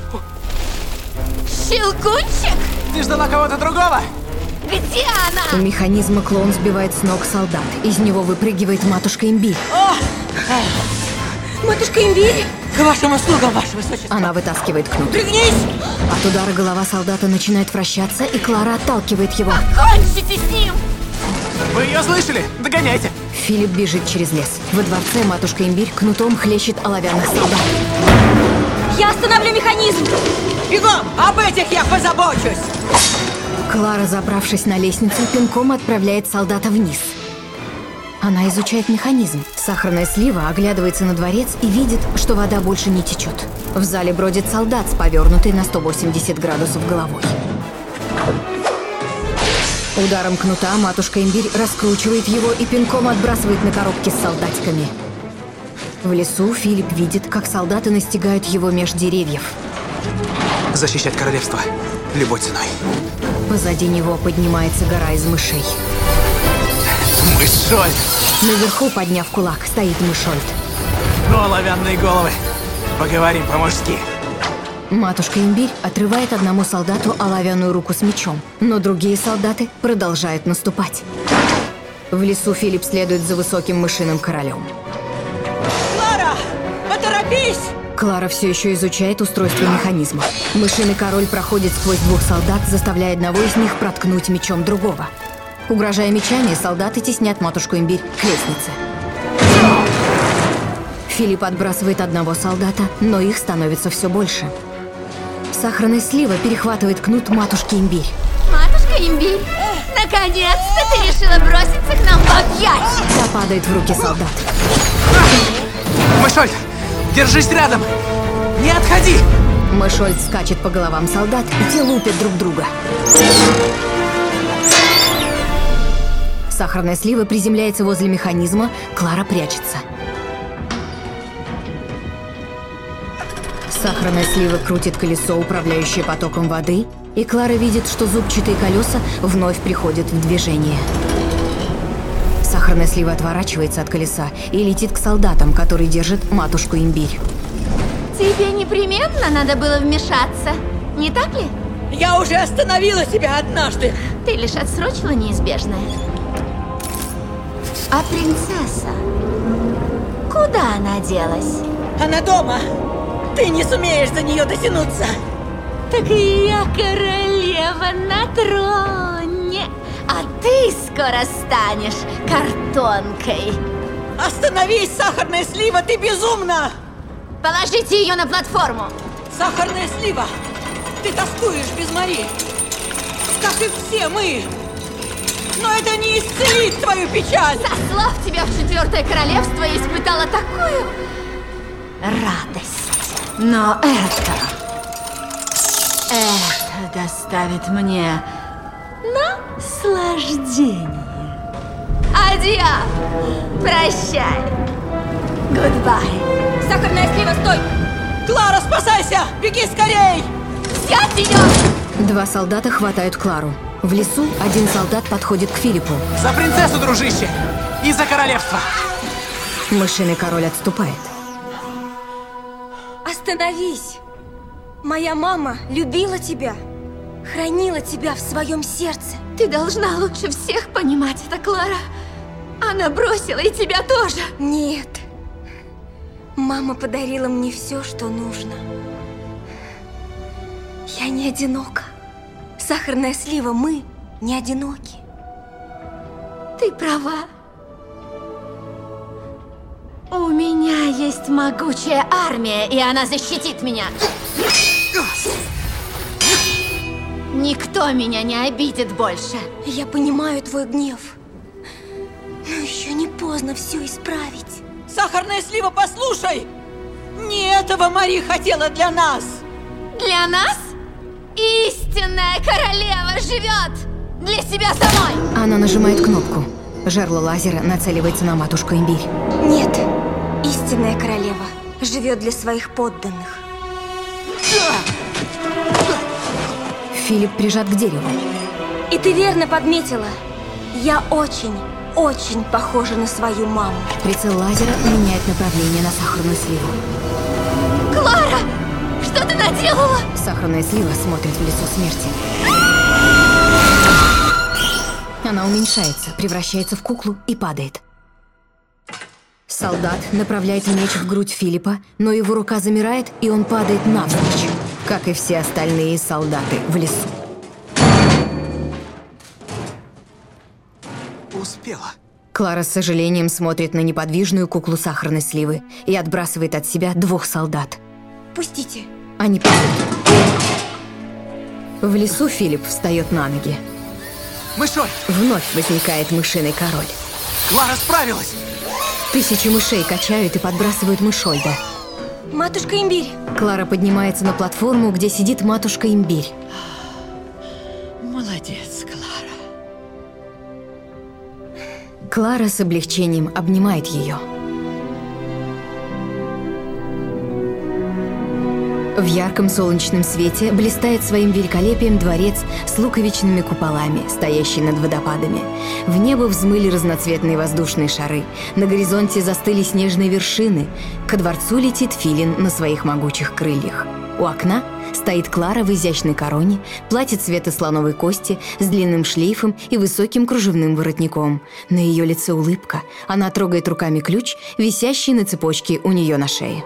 Щелкунчик? Ты ждала кого-то другого? Где она? У механизма клоун сбивает с ног солдат. Из него выпрыгивает матушка Имбирь. Матушка Имбирь! К вашим услугам, ваше высочество! Она вытаскивает кнут. Пригнись! От удара голова солдата начинает вращаться, и Клара отталкивает его. Кончите с ним! Вы ее слышали? Догоняйте! Филипп бежит через лес. Во дворце матушка Имбирь кнутом хлещет оловянных солдат. Я остановлю механизм! Бегом! Об этих я позабочусь! Клара, забравшись на лестницу, пинком отправляет солдата вниз. Она изучает механизм. Сахарная слива оглядывается на дворец и видит, что вода больше не течет. В зале бродит солдат с повернутой на 180 градусов головой. Ударом кнута матушка Имбирь раскручивает его и пинком отбрасывает на коробки с солдатиками. В лесу Филипп видит, как солдаты настигают его меж деревьев. Защищать королевство любой ценой. Позади него поднимается гора из мышей. Мышоль! Наверху, подняв кулак, стоит Мышольд. Ну, оловянные головы, поговорим по-мужски. Матушка Имбирь отрывает одному солдату оловянную руку с мечом, но другие солдаты продолжают наступать. В лесу Филипп следует за высоким мышиным королем. Клара, поторопись! Клара все еще изучает устройство механизма. Мышиный король проходит сквозь двух солдат, заставляя одного из них проткнуть мечом другого. Угрожая мечами, солдаты теснят матушку Имбирь к лестнице. Филипп отбрасывает одного солдата, но их становится все больше. Сахарная слива перехватывает кнут матушки Имбирь. Матушка Имбирь, наконец-то ты решила броситься к нам в объятия! Та падает в руки солдат. Мышольд, держись рядом! Не отходи! Мышольд скачет по головам солдат, и те лупят друг друга. Сахарная слива приземляется возле механизма, Клара прячется. Сахарная слива крутит колесо, управляющее потоком воды, и Клара видит, что зубчатые колеса вновь приходят в движение. Сахарная слива отворачивается от колеса и летит к солдатам, которые держат матушку Имбирь. Тебе непременно надо было вмешаться, не так ли? Я уже остановила тебя однажды. Ты лишь отсрочила неизбежное. А принцесса? Куда она делась? Она дома. Ты не сумеешь до нее дотянуться. Так и я королева на троне, а ты скоро станешь картонкой. Остановись, сахарная слива, ты безумна! Положите ее на платформу. Сахарная слива, ты тоскуешь без Мари, как и все мы. Но это не исцелит твою печаль. Сослав тебя в 4-е королевство, я испытала такую радость. Но это доставит мне наслаждение. Адья! Прощай! Гудбай! Сахарная слива, стой! Клара, спасайся! Беги скорей! Взять ее! Два солдата хватают Клару. В лесу один солдат подходит к Филиппу. За принцессу, дружище! И за королевство! Мышиный король отступает. Остановись! Моя мама любила тебя. хранила тебя в своем сердце. Ты должна лучше всех понимать это, Клара. Она бросила и тебя тоже. Нет. Мама подарила мне все, что нужно. Я не одинока. Сахарная слива, мы не одиноки. Ты права. У меня есть могучая армия, и она защитит меня. Никто меня не обидит больше. Я понимаю твой гнев. Но еще не поздно все исправить. Сахарная слива, послушай! Не этого Мари хотела для нас! Для нас? Истинная королева живет для себя самой! Она нажимает кнопку. Жерло лазера нацеливается на матушку Имбирь. Нет, истинная королева живет для своих подданных. Филипп прижат к дереву. И ты верно подметила. Я очень похожа на свою маму. Прицел лазера меняет направление на сахарную сливу. Клара! Что ты наделала? Сахарная слива смотрит в лицо смерти. Она уменьшается, превращается в куклу и падает. Солдат направляет меч в грудь Филиппа, но его рука замирает, и он падает навзничь, как и все остальные солдаты в лесу. Успела. Клара с сожалением смотрит на неподвижную куклу сахарной сливы и отбрасывает от себя 2 солдат. Пустите. Они падают. В лесу Филипп встает на ноги. Мышой! Вновь возникает мышиный король. Клара справилась! 1000 мышей качают и подбрасывают мышольда. Матушка Имбирь! Клара поднимается на платформу, где сидит матушка Имбирь. Молодец, Клара. Клара с облегчением обнимает ее. В ярком солнечном свете блистает своим великолепием дворец с луковичными куполами, стоящий над водопадами. В небо взмыли разноцветные воздушные шары. На горизонте застыли снежные вершины. Ко дворцу летит филин на своих могучих крыльях. У окна стоит Клара в изящной короне, платье цвета слоновой кости с длинным шлейфом и высоким кружевным воротником. На ее лице улыбка. Она трогает руками ключ, висящий на цепочке у нее на шее.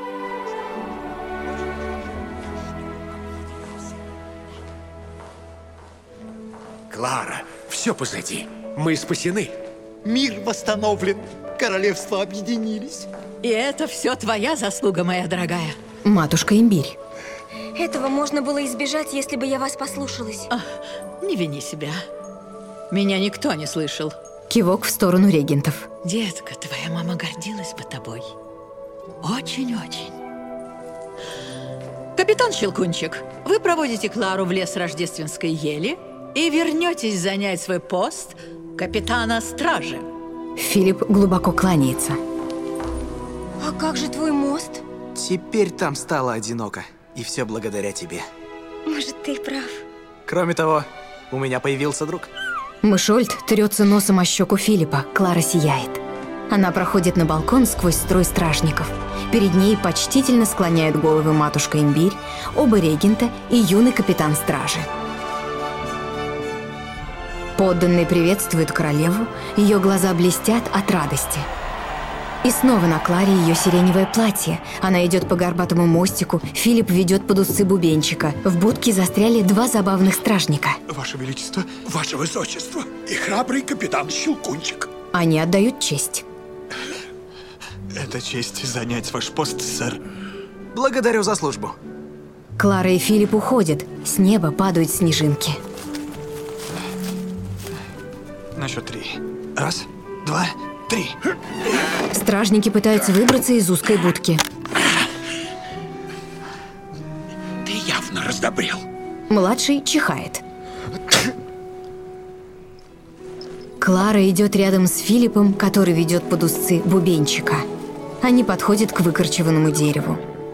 Клара, все позади. Мы спасены. Мир восстановлен. Королевства объединились. И это все твоя заслуга, моя дорогая. Матушка Имбирь. Этого можно было избежать, если бы я вас послушалась. Не вини себя. Меня никто не слышал. Кивок в сторону регентов. Детка, твоя мама гордилась бы тобой. Очень-очень. Капитан Щелкунчик, вы проводите Клару в лес рождественской ели и вернетесь занять свой пост капитана стражи. Филипп глубоко кланяется. А как же твой мост? Теперь там стало одиноко. И все благодаря тебе. Может, ты прав. Кроме того, у меня появился друг. Мышольд трется носом о щеку Филиппа. Клара сияет. Она проходит на балкон сквозь строй стражников. Перед ней почтительно склоняют головы матушка Имбирь, оба регента и юный капитан стражи. Подданные приветствуют королеву, ее глаза блестят от радости. И снова на Кларе ее сиреневое платье. Она идет по горбатому мостику, Филипп ведет под усы бубенчика. В будке застряли 2 забавных стражника. Ваше Величество, Ваше Высочество и храбрый капитан Щелкунчик. Они отдают честь. Это честь занять ваш пост, сэр. Благодарю за службу. Клара и Филипп уходят. С неба падают снежинки. На счет 3. 1, 2, 3. Стражники пытаются выбраться из узкой будки. Ты явно раздобрел. Младший чихает. Клара идет рядом с Филиппом, который ведет под узцы бубенчика. Они подходят к выкорчеванному дереву.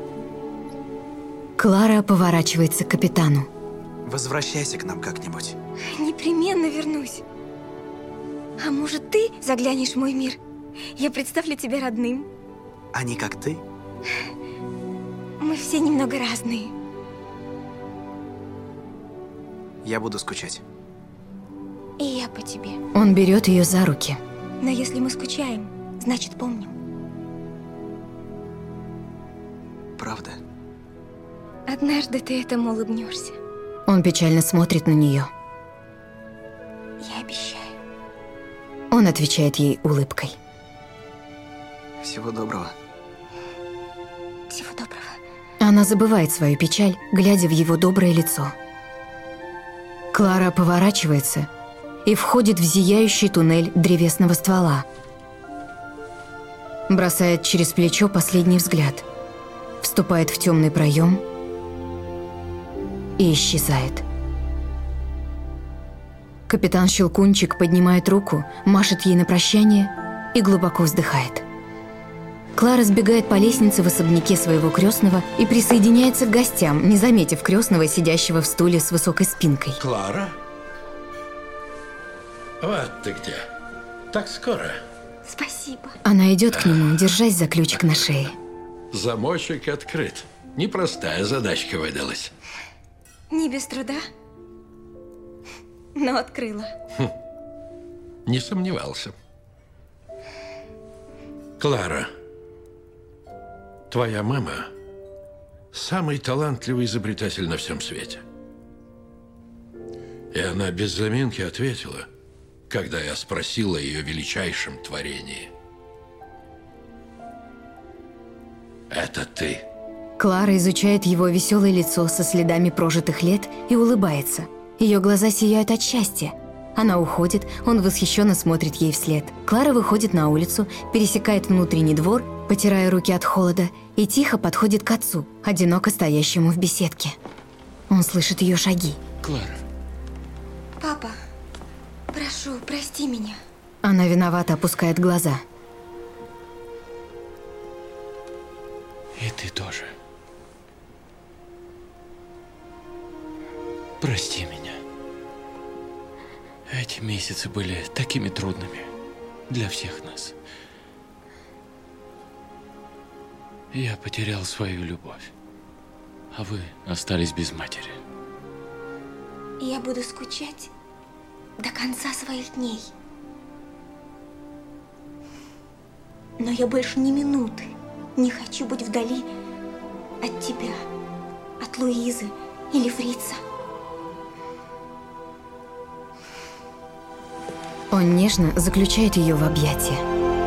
Клара поворачивается к капитану. Возвращайся к нам как-нибудь. Непременно вернусь. А может, ты заглянешь в мой мир? Я представлю тебя родным. Они как ты? Мы все немного разные. Я буду скучать. И я по тебе. Он берет ее за руки. Но если мы скучаем, значит помним. Правда? Однажды ты этому улыбнешься. Он печально смотрит на нее. Я обещаю. Он отвечает ей улыбкой. Всего доброго. Всего доброго. Она забывает свою печаль, глядя в его доброе лицо. Клара поворачивается и входит в зияющий туннель древесного ствола. Бросает через плечо последний взгляд. Вступает в темный проем и исчезает. Капитан Щелкунчик поднимает руку, машет ей на прощание и глубоко вздыхает. Клара сбегает по лестнице в особняке своего крестного и присоединяется к гостям, не заметив крестного, сидящего в стуле с высокой спинкой. Клара? Вот ты где. Так скоро. Спасибо. Она идет к нему, держась за ключик на шее. Замочек открыт. Непростая задачка выдалась. Не без труда, но открыла. Не сомневался. Клара, твоя мама самый талантливый изобретатель на всем свете. И она без заминки ответила, когда я спросил о ее величайшем творении. Это ты. Клара изучает его веселое лицо со следами прожитых лет и улыбается. Ее глаза сияют от счастья. Она уходит, он восхищенно смотрит ей вслед. Клара выходит на улицу, пересекает внутренний двор, потирая руки от холода, и тихо подходит к отцу, одиноко стоящему в беседке. Он слышит ее шаги. Клара. Папа, прошу, прости меня. Она виновато опускает глаза. И ты тоже. Прости меня. Эти месяцы были такими трудными для всех нас. Я потерял свою любовь, а вы остались без матери. Я буду скучать до конца своих дней. Но я больше ни минуты не хочу быть вдали от тебя, от Луизы или Фрица. Он нежно заключает ее в объятия.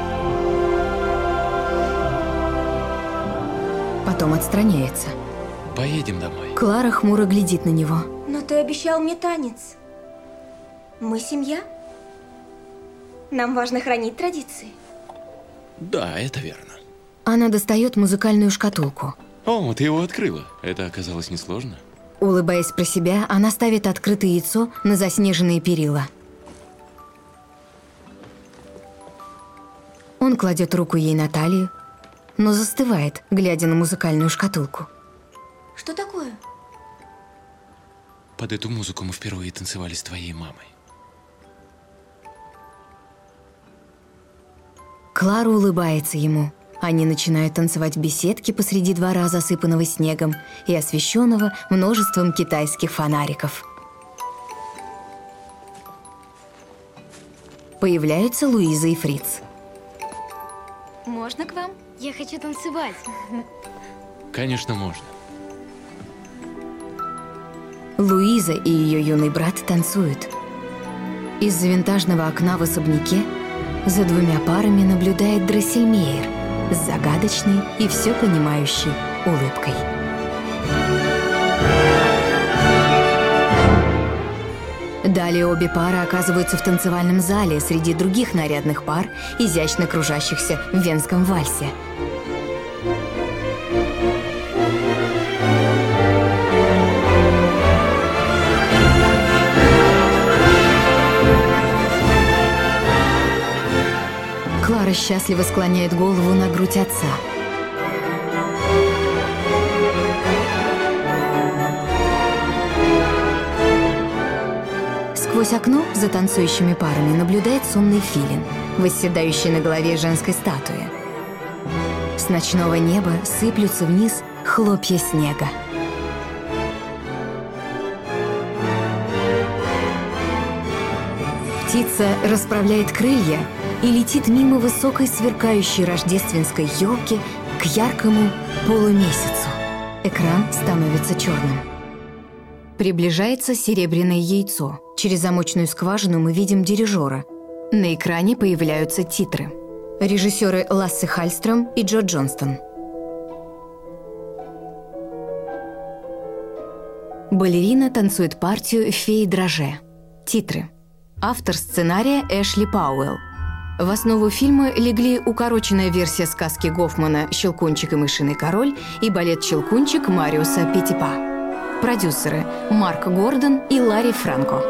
Потом отстраняется. Поедем домой. Клара хмуро глядит на него. Но ты обещал мне танец. Мы семья. Нам важно хранить традиции. Да, это верно. Она достает музыкальную шкатулку. О, ты его открыла. Это оказалось несложно. Улыбаясь про себя, она ставит открытое яйцо на заснеженные перила. Он кладет руку ей на талию, но застывает, глядя на музыкальную шкатулку. Что такое? Под эту музыку мы впервые танцевали с твоей мамой. Клара улыбается ему. Они начинают танцевать в беседке посреди двора, засыпанного снегом и освещенного множеством китайских фонариков. Появляются Луиза и Фриц. Можно к вам? Я хочу танцевать. Конечно, можно. Луиза и ее юный брат танцуют. Из-за винтажного окна в особняке за двумя парами наблюдает Дроссельмейер с загадочной и все понимающей улыбкой. Далее обе пары оказываются в танцевальном зале среди других нарядных пар, изящно кружащихся в венском вальсе. Клара счастливо склоняет голову на грудь отца. Сквозь окно за танцующими парами наблюдает сонный филин, восседающий на голове женской статуи. С ночного неба сыплются вниз хлопья снега. Птица расправляет крылья и летит мимо высокой сверкающей рождественской елки к яркому полумесяцу. Экран становится черным. Приближается серебряное яйцо. Через замочную скважину мы видим дирижера. На экране появляются титры. Режиссеры Лассе Хальстром и Джо Джонстон. Балерина танцует партию «Феи драже». Титры. Автор сценария Эшли Пауэлл. В основу фильма легли укороченная версия сказки Гофмана «Щелкунчик и мышиный король» и балет «Щелкунчик» Мариуса Петипа. Продюсеры Марк Гордон и Ларри Франко.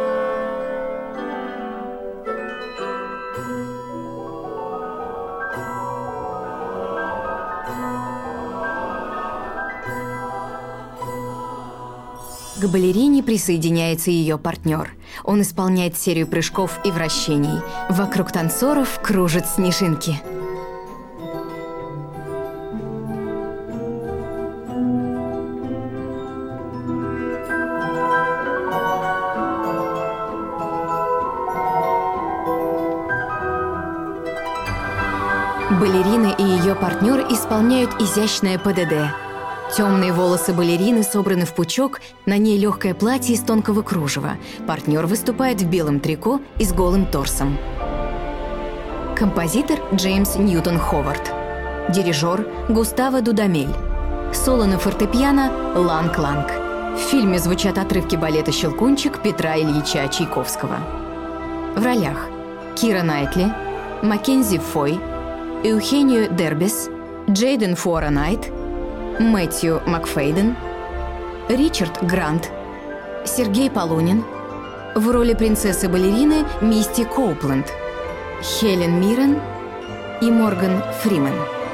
К балерине присоединяется ее партнер. Он исполняет серию прыжков и вращений. Вокруг танцоров кружат снежинки. Балерина и ее партнер исполняют изящное ПДД. Темные волосы балерины собраны в пучок, на ней легкое платье из тонкого кружева. Партнер выступает в белом трико и с голым торсом. Композитор Джеймс Ньютон Ховард. Дирижер Густаво Дудамель. Соло на фортепиано Ланг Ланг. В фильме звучат отрывки балета «Щелкунчик» Петра Ильича Чайковского. В ролях Кира Найтли, Маккензи Фой, Эухенио Дербис, Джейден Фуора Найт, Мэтью Макфейден, Ричард Грант, Сергей Полунин, в роли принцессы-балерины Мисти Коупленд, Хелен Миррен и Морган Фримен.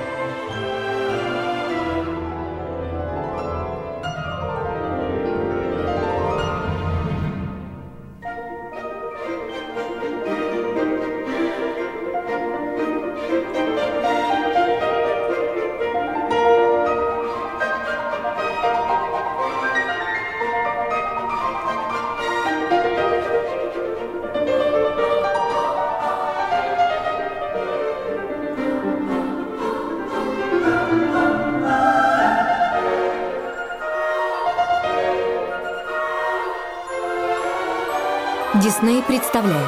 Дисней представляет.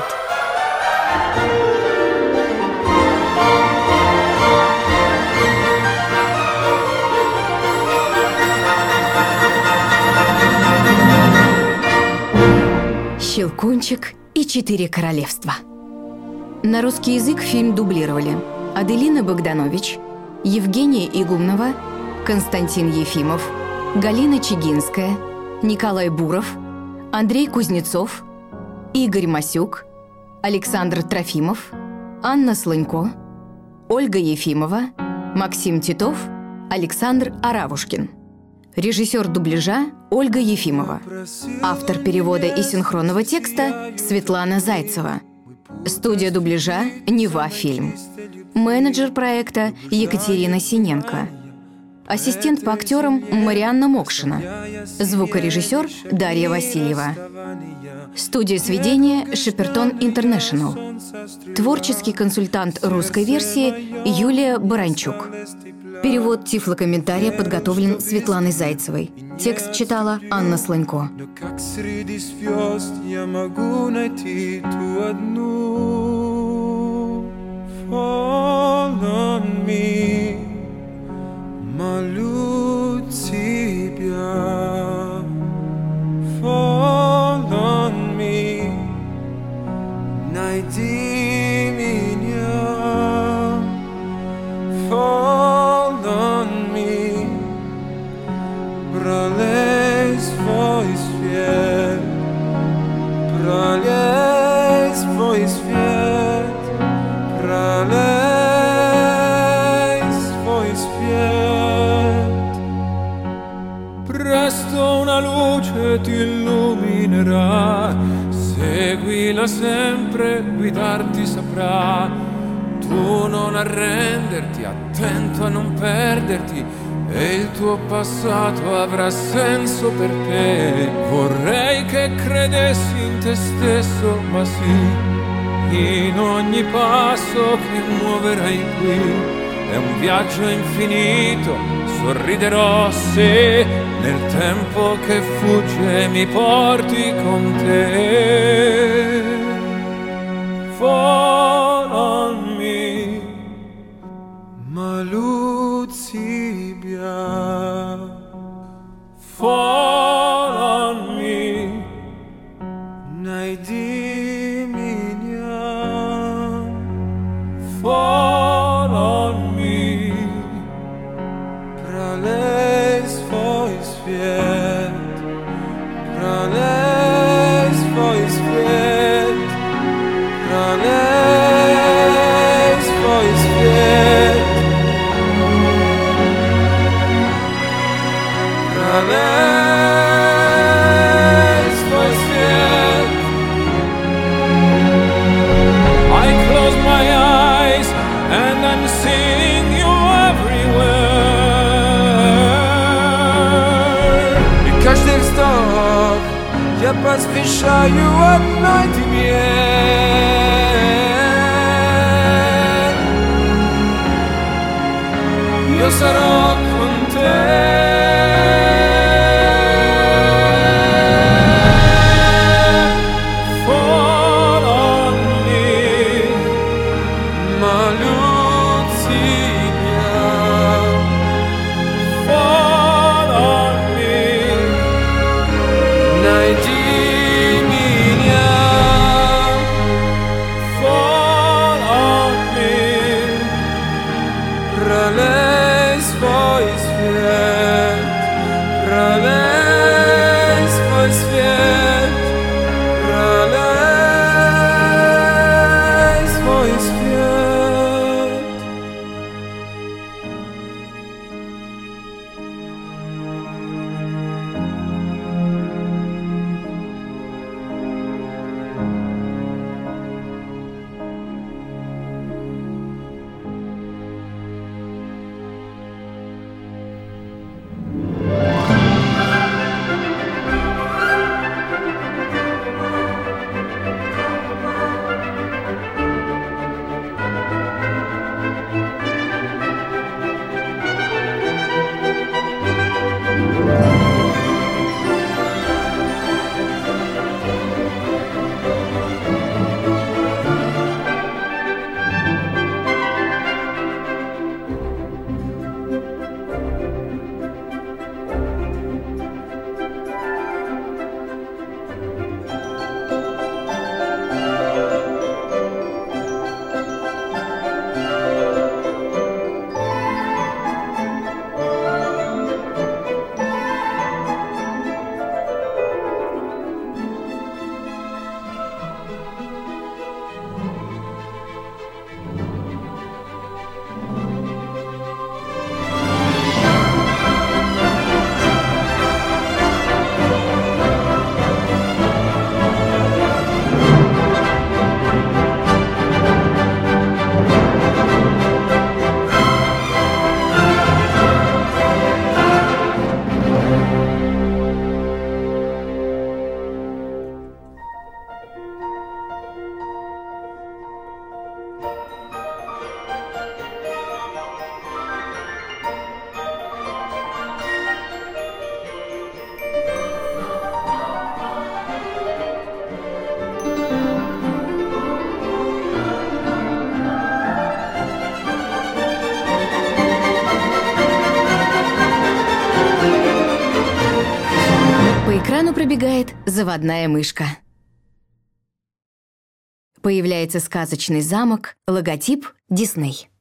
«Щелкунчик и 4 королевства». На русский язык фильм дублировали Аделина Богданович, Евгения Игумнова, Константин Ефимов, Галина Чигинская, Николай Буров, Андрей Кузнецов, Игорь Масюк, Александр Трофимов, Анна Слынько, Ольга Ефимова, Максим Титов, Александр Аравушкин. Режиссер дубляжа Ольга Ефимова. Автор перевода и синхронного текста Светлана Зайцева. Студия дубляжа «Нева Фильм». Менеджер проекта Екатерина Синенко. Ассистент по актерам Марианна Мокшина. Звукорежиссер Дарья Васильева. Студия сведения Шепертон Интернешнл. Творческий консультант русской версии Юлия Баранчук. Перевод тифлокомментария подготовлен Светланой Зайцевой. Текст читала Анна Слынько. Как среди звезд я могу найти ту одну. Fall on me, молю тебя. Fall on me, найди меня. Fall on me, пролей свой свет, пролей свой свет, prolei svoj svijet. Presto una luce ti illuminerà, seguila sempre, guidarti saprà. Tu non arrenderti, attento a non perderti, e il tuo passato avrà senso per te. Vorrei che credessi in te stesso, ma sì, in ogni passo che muoverai qui. È un viaggio infinito, sorriderò se nel tempo che fugge mi porti con te. Fall on me, Maluzibia. Fall on me, Naidiminia. Fall on me, Prales voice viet, Prales voice viet, Prales voice viet, Prales voice viet. I close my eyes and I'm seeing you everywhere. И каждый вздох я посвящаю одной тебе. Io sarò con te. Fall on me, Maluzibia. Fall on me, Naidiminia. Fall on me, Prales voice viet, Prales voice viet, Prales voice viet. По экрану пробегает заводная мышка. Появляется сказочный замок, логотип Дисней.